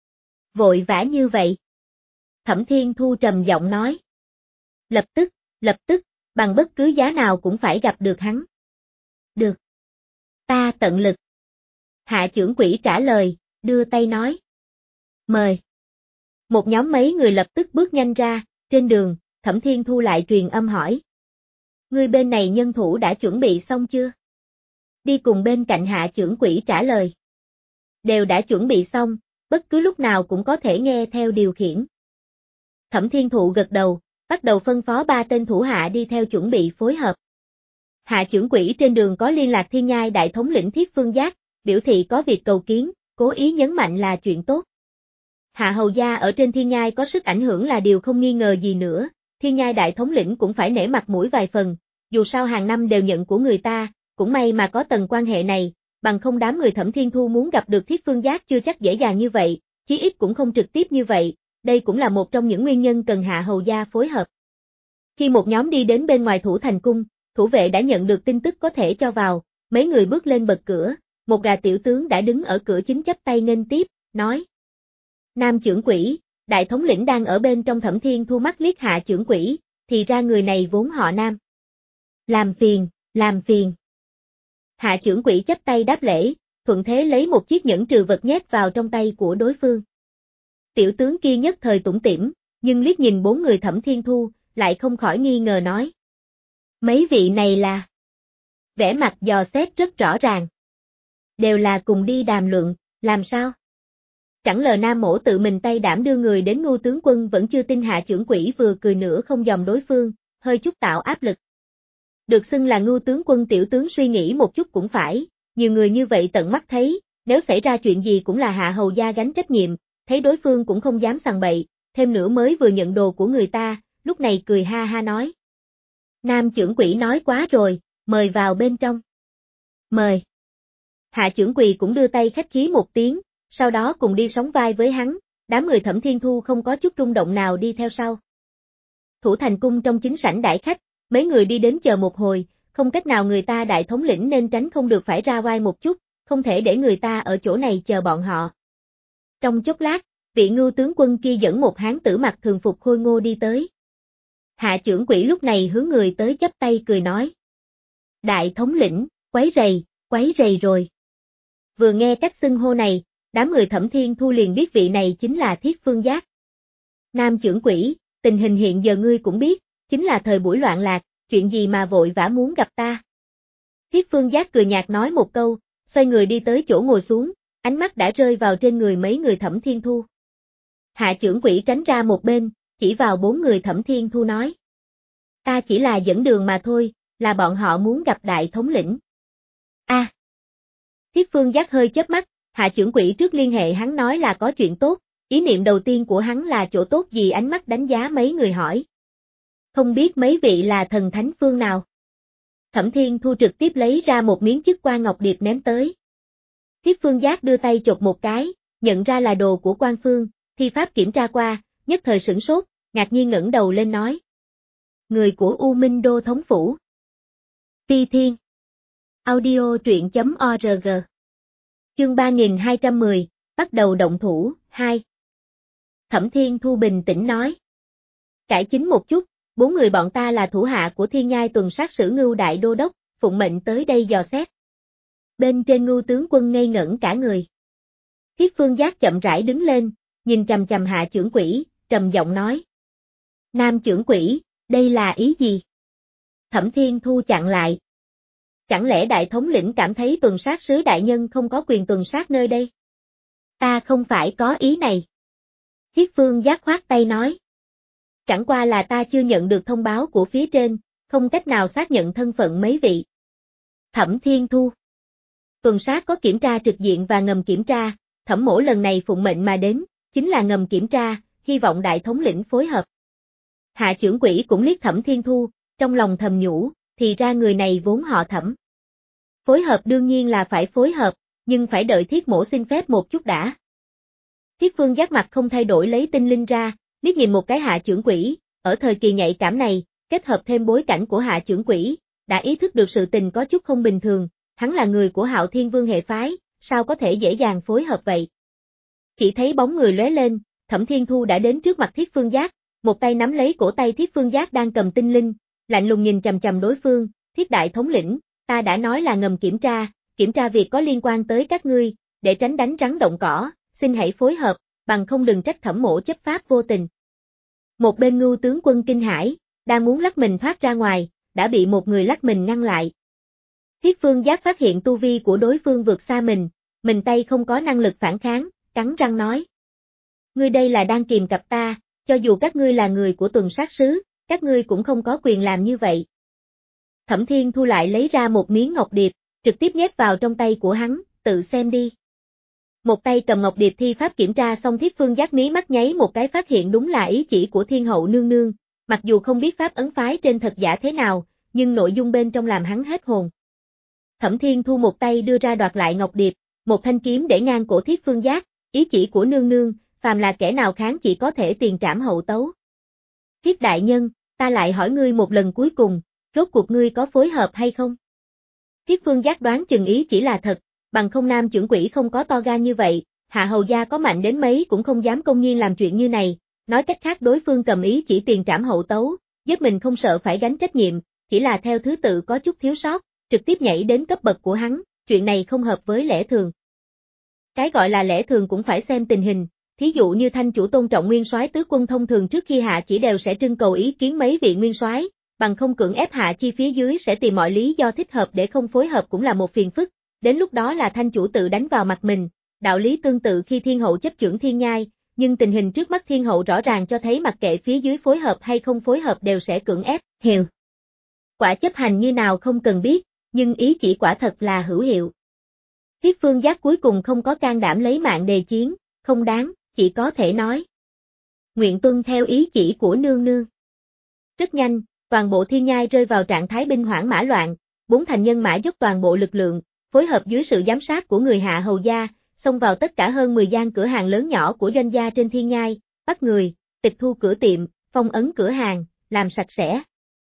Vội vã như vậy. Thẩm Thiên Thu trầm giọng nói. Lập tức, lập tức, bằng bất cứ giá nào cũng phải gặp được hắn. Được. Ta tận lực. Hạ trưởng quỹ trả lời, đưa tay nói. Mời. Một nhóm mấy người lập tức bước nhanh ra, trên đường, Thẩm Thiên Thu lại truyền âm hỏi. Người bên này nhân thủ đã chuẩn bị xong chưa? Đi cùng bên cạnh hạ trưởng quỹ trả lời. Đều đã chuẩn bị xong, bất cứ lúc nào cũng có thể nghe theo điều khiển. Thẩm Thiên Thụ gật đầu, bắt đầu phân phó ba tên thủ hạ đi theo chuẩn bị phối hợp. Hạ trưởng quỹ trên đường có liên lạc Thiên Nhai đại thống lĩnh Thiết Phương Giác, biểu thị có việc cầu kiến, cố ý nhấn mạnh là chuyện tốt. Hạ Hầu Gia ở trên Thiên Nhai có sức ảnh hưởng là điều không nghi ngờ gì nữa, Thiên Nhai đại thống lĩnh cũng phải nể mặt mũi vài phần, dù sao hàng năm đều nhận của người ta, cũng may mà có tầng quan hệ này, bằng không đám người Thẩm Thiên Thu muốn gặp được Thiết Phương Giác chưa chắc dễ dàng như vậy, chí ít cũng không trực tiếp như vậy, đây cũng là một trong những nguyên nhân cần Hạ Hầu Gia phối hợp. Khi một nhóm đi đến bên ngoài Thủ Thành Cung, thủ vệ đã nhận được tin tức có thể cho vào, mấy người bước lên bật cửa, một gà tiểu tướng đã đứng ở cửa chính chắp tay nghênh tiếp, nói. Nam trưởng quỹ, đại thống lĩnh đang ở bên trong. Thẩm Thiên Thu mắt liếc hạ trưởng quỹ, thì ra người này vốn họ Nam. Làm phiền, làm phiền. Hạ trưởng quỹ chắp tay đáp lễ, thuận thế lấy một chiếc nhẫn trừ vật nhét vào trong tay của đối phương. Tiểu tướng kia nhất thời tủm tỉm, nhưng liếc nhìn bốn người Thẩm Thiên Thu, lại không khỏi nghi ngờ nói. Mấy vị này là... Vẻ mặt dò xét rất rõ ràng. Đều là cùng đi đàm luận, làm sao? Chẳng lờ Nam Mỗ tự mình tay đảm đưa người đến Ngưu tướng quân vẫn chưa tin hạ trưởng quỹ vừa cười nửa không dòm đối phương, hơi chút tạo áp lực. Được xưng là Ngưu tướng quân tiểu tướng suy nghĩ một chút cũng phải, nhiều người như vậy tận mắt thấy, nếu xảy ra chuyện gì cũng là Hạ Hầu Gia gánh trách nhiệm, thấy đối phương cũng không dám sằng bậy, thêm nữa mới vừa nhận đồ của người ta, lúc này cười ha ha nói. Nam trưởng quỹ nói quá rồi, mời vào bên trong. Mời. Hạ trưởng quỳ cũng đưa tay khách khí một tiếng, sau đó cùng đi sóng vai với hắn, đám người Thẩm Thiên Thu không có chút rung động nào đi theo sau. Thủ Thành Cung trong chính sảnh đãi khách, mấy người đi đến chờ một hồi, không cách nào người ta đại thống lĩnh nên tránh không được phải ra vai một chút, không thể để người ta ở chỗ này chờ bọn họ. Trong chốc lát, vị Ngưu tướng quân kia dẫn một hán tử mặc thường phục khôi ngô đi tới. Hạ trưởng quỹ lúc này hướng người tới chắp tay cười nói. Đại thống lĩnh, quấy rầy, quấy rầy rồi. Vừa nghe cách xưng hô này, đám người Thẩm Thiên Thu liền biết vị này chính là Thiết Phương Giác. Nam trưởng quỹ, tình hình hiện giờ ngươi cũng biết, chính là thời buổi loạn lạc, chuyện gì mà vội vã muốn gặp ta. Thiết Phương Giác cười nhạt nói một câu, xoay người đi tới chỗ ngồi xuống, ánh mắt đã rơi vào trên người mấy người Thẩm Thiên Thu. Hạ trưởng quỹ tránh ra một bên, chỉ vào bốn người Thẩm Thiên Thu nói. Ta chỉ là dẫn đường mà thôi, là bọn họ muốn gặp đại thống lĩnh. A. À. Thiết Phương Giác hơi chớp mắt, Hạ trưởng quỹ trước liên hệ hắn nói là có chuyện tốt, ý niệm đầu tiên của hắn là chỗ tốt gì, ánh mắt đánh giá mấy người hỏi. Không biết mấy vị là thần thánh phương nào? Thẩm Thiên Thu trực tiếp lấy ra một miếng chức quan ngọc điệp ném tới. Thiết Phương Giác đưa tay chộp một cái, nhận ra là đồ của quan phương, thi pháp kiểm tra qua, nhất thời sửng sốt, ngạc nhiên ngẩng đầu lên nói. Người của U Minh Đô thống phủ. Phi Thiên. Audio truyện chấm org. Chương ba nghìn hai trăm mười, bắt đầu động thủ, hai. Thẩm Thiên Thu bình tĩnh nói. Cải chính một chút, bốn người bọn ta là thủ hạ của Thiên Nhai tuần sát sử Ngưu Đại Đô Đốc, phụng mệnh tới đây dò xét. Bên trên Ngưu tướng quân ngây ngẩn cả người. Thiết Phương Giác chậm rãi đứng lên, nhìn chằm chằm Hạ trưởng quỹ, trầm giọng nói. Nam trưởng quỹ, đây là ý gì? Thẩm Thiên Thu chặn lại. Chẳng lẽ đại thống lĩnh cảm thấy tuần sát sứ đại nhân không có quyền tuần sát nơi đây? Ta không phải có ý này. Thiết Phương Giác khoát tay nói. Chẳng qua là ta chưa nhận được thông báo của phía trên, không cách nào xác nhận thân phận mấy vị. Thẩm Thiên Thu. Tuần sát có kiểm tra trực diện và ngầm kiểm tra, Thẩm mỗ lần này phụng mệnh mà đến, chính là ngầm kiểm tra, hy vọng đại thống lĩnh phối hợp. Hạ trưởng quỹ cũng liếc Thẩm Thiên Thu, trong lòng thầm nhủ, thì ra người này vốn họ Thẩm. Phối hợp đương nhiên là phải phối hợp, nhưng phải đợi Thiết mỗ xin phép một chút đã. Thiết Phương Giác mặt không thay đổi lấy tinh linh ra, liếc nhìn một cái Hạ trưởng quỹ, ở thời kỳ nhạy cảm này, kết hợp thêm bối cảnh của Hạ trưởng quỹ, đã ý thức được sự tình có chút không bình thường, hắn là người của Hạo Thiên Vương hệ phái, sao có thể dễ dàng phối hợp vậy? Chỉ thấy bóng người lóe lên, Thẩm Thiên Thu đã đến trước mặt Thiết Phương Giác, một tay nắm lấy cổ tay Thiết Phương Giác đang cầm tinh linh, lạnh lùng nhìn chằm chằm đối phương, Thiết đại thống lĩnh, ta đã nói là ngầm kiểm tra, kiểm tra việc có liên quan tới các ngươi, để tránh đánh rắn động cỏ, xin hãy phối hợp, bằng không đừng trách Thẩm mỗ chấp pháp vô tình. Một bên Ngưu tướng quân kinh hãi, đang muốn lắc mình thoát ra ngoài, đã bị một người lắc mình ngăn lại. Thiết Phương Giác phát hiện tu vi của đối phương vượt xa mình, mình tay không có năng lực phản kháng, cắn răng nói. Ngươi đây là đang kìm cặp ta, cho dù các ngươi là người của tuần sát sứ, các ngươi cũng không có quyền làm như vậy. Thẩm Thiên Thu lại lấy ra một miếng ngọc điệp, trực tiếp nhét vào trong tay của hắn, tự xem đi. Một tay cầm ngọc điệp thi pháp kiểm tra xong Thiết Phương Giác mí mắt nháy một cái phát hiện đúng là ý chỉ của Thiên hậu nương nương, mặc dù không biết pháp ấn phái trên thật giả thế nào, nhưng nội dung bên trong làm hắn hết hồn. Thẩm Thiên Thu một tay đưa ra đoạt lại ngọc điệp, một thanh kiếm để ngang cổ Thiết Phương Giác, ý chỉ của nương nương, phàm là kẻ nào kháng chỉ có thể tiền trảm hậu tấu. Thiết đại nhân, ta lại hỏi ngươi một lần cuối cùng, rốt cuộc ngươi có phối hợp hay không? Thiết Phương Giác đoán chừng ý chỉ là thật, bằng không nam trưởng quỹ không có to gan như vậy, Hạ hầu gia có mạnh đến mấy cũng không dám công nhiên làm chuyện như này, nói cách khác đối phương cầm ý chỉ tiền trảm hậu tấu, giúp mình không sợ phải gánh trách nhiệm, chỉ là theo thứ tự có chút thiếu sót, trực tiếp nhảy đến cấp bậc của hắn, chuyện này không hợp với lẽ thường. Cái gọi là lẽ thường cũng phải xem tình hình, thí dụ như thanh chủ tôn trọng nguyên soái tứ quân thông thường trước khi hạ chỉ đều sẽ trưng cầu ý kiến mấy vị nguyên soái, bằng không cưỡng ép hạ chi phía dưới sẽ tìm mọi lý do thích hợp để không phối hợp cũng là một phiền phức, đến lúc đó là thanh chủ tự đánh vào mặt mình, đạo lý tương tự khi thiên hậu chấp chưởng thiên nhai, nhưng tình hình trước mắt thiên hậu rõ ràng cho thấy mặc kệ phía dưới phối hợp hay không phối hợp đều sẽ cưỡng ép, hiệu. Quả chấp hành như nào không cần biết, nhưng ý chỉ quả thật là hữu hiệu. Thiết Phương Giác cuối cùng không có can đảm lấy mạng đề chiến, không đáng, chỉ có thể nói. Nguyện tuân theo ý chỉ của nương nương. Rất nhanh, toàn bộ thiên nhai rơi vào trạng thái binh hoảng mã loạn, bốn thành nhân mã dốc toàn bộ lực lượng, phối hợp dưới sự giám sát của người Hạ hầu gia, xông vào tất cả hơn mười gian cửa hàng lớn nhỏ của doanh gia trên thiên nhai, bắt người, tịch thu cửa tiệm, phong ấn cửa hàng, làm sạch sẽ.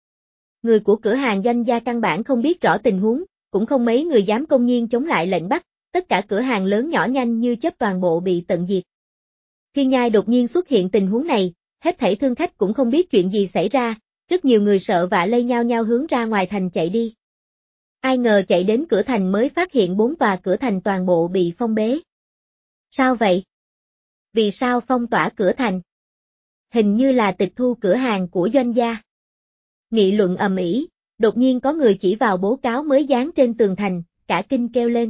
Người của cửa hàng doanh gia căn bản không biết rõ tình huống, cũng không mấy người dám công nhiên chống lại lệnh bắt, tất cả cửa hàng lớn nhỏ nhanh như chớp toàn bộ bị tận diệt. Thiên nhai đột nhiên xuất hiện tình huống này, hết thảy thương khách cũng không biết chuyện gì xảy ra, rất nhiều người sợ vạ lây nhau nhau hướng ra ngoài thành chạy đi. Ai ngờ chạy đến cửa thành mới phát hiện bốn tòa cửa thành toàn bộ bị phong bế. Sao vậy? Vì sao phong tỏa cửa thành? Hình như là tịch thu cửa hàng của doanh gia. Nghị luận ầm ĩ, đột nhiên có người chỉ vào bố cáo mới dán trên tường thành, cả kinh kêu lên.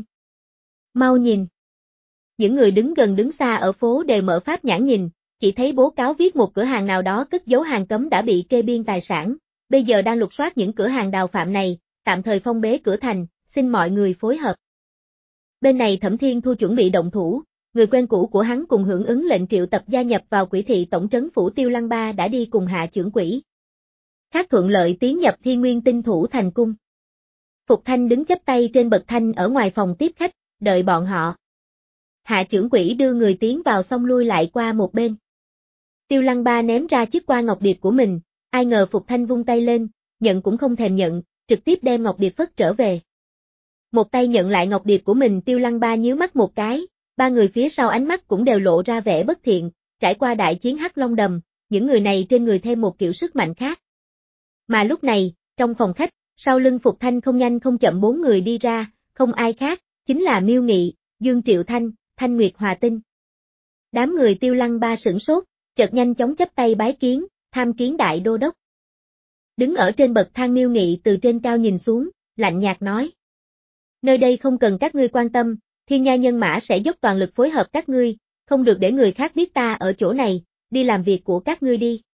Mau nhìn. Những người đứng gần đứng xa ở phố đều mở pháp nhãn nhìn, chỉ thấy bố cáo viết một cửa hàng nào đó cất giấu hàng cấm đã bị kê biên tài sản, bây giờ đang lục soát những cửa hàng đào phạm này, tạm thời phong bế cửa thành, xin mọi người phối hợp. Bên này Thẩm Thiên Thu chuẩn bị động thủ, người quen cũ của hắn cùng hưởng ứng lệnh triệu tập gia nhập vào quỷ thị tổng trấn phủ Tiêu Lăng Ba đã đi cùng hạ trưởng quỷ. Khác thuận lợi tiến nhập Thiên Nguyên Tinh Thủ thành cung. Phục Thanh đứng chắp tay trên bậc thanh ở ngoài phòng tiếp khách, đợi bọn họ. Hạ trưởng quỷ đưa người tiến vào xong lui lại qua một bên. Tiêu Lăng Ba ném ra chiếc qua ngọc điệp của mình, ai ngờ Phục Thanh vung tay lên, nhận cũng không thèm nhận, trực tiếp đem ngọc điệp phất trở về. Một tay nhận lại ngọc điệp của mình, Tiêu Lăng Ba nhíu mắt một cái, ba người phía sau ánh mắt cũng đều lộ ra vẻ bất thiện, trải qua đại chiến Hắc Long Đầm, những người này trên người thêm một kiểu sức mạnh khác. Mà lúc này, trong phòng khách, sau lưng Phục Thanh không nhanh không chậm bốn người đi ra, không ai khác, chính là Miêu Nghị, Dương Triệu Thanh, Thanh Nguyệt Hòa Tinh. Đám người Tiêu Lăng Ba sửng sốt, chợt nhanh chóng chắp tay bái kiến, tham kiến đại đô đốc. Đứng ở trên bậc thang Miêu Nghị từ trên cao nhìn xuống, lạnh nhạt nói. Nơi đây không cần các ngươi quan tâm, Thiên Nha nhân mã sẽ dốc toàn lực phối hợp các ngươi, không được để người khác biết ta ở chỗ này, đi làm việc của các ngươi đi.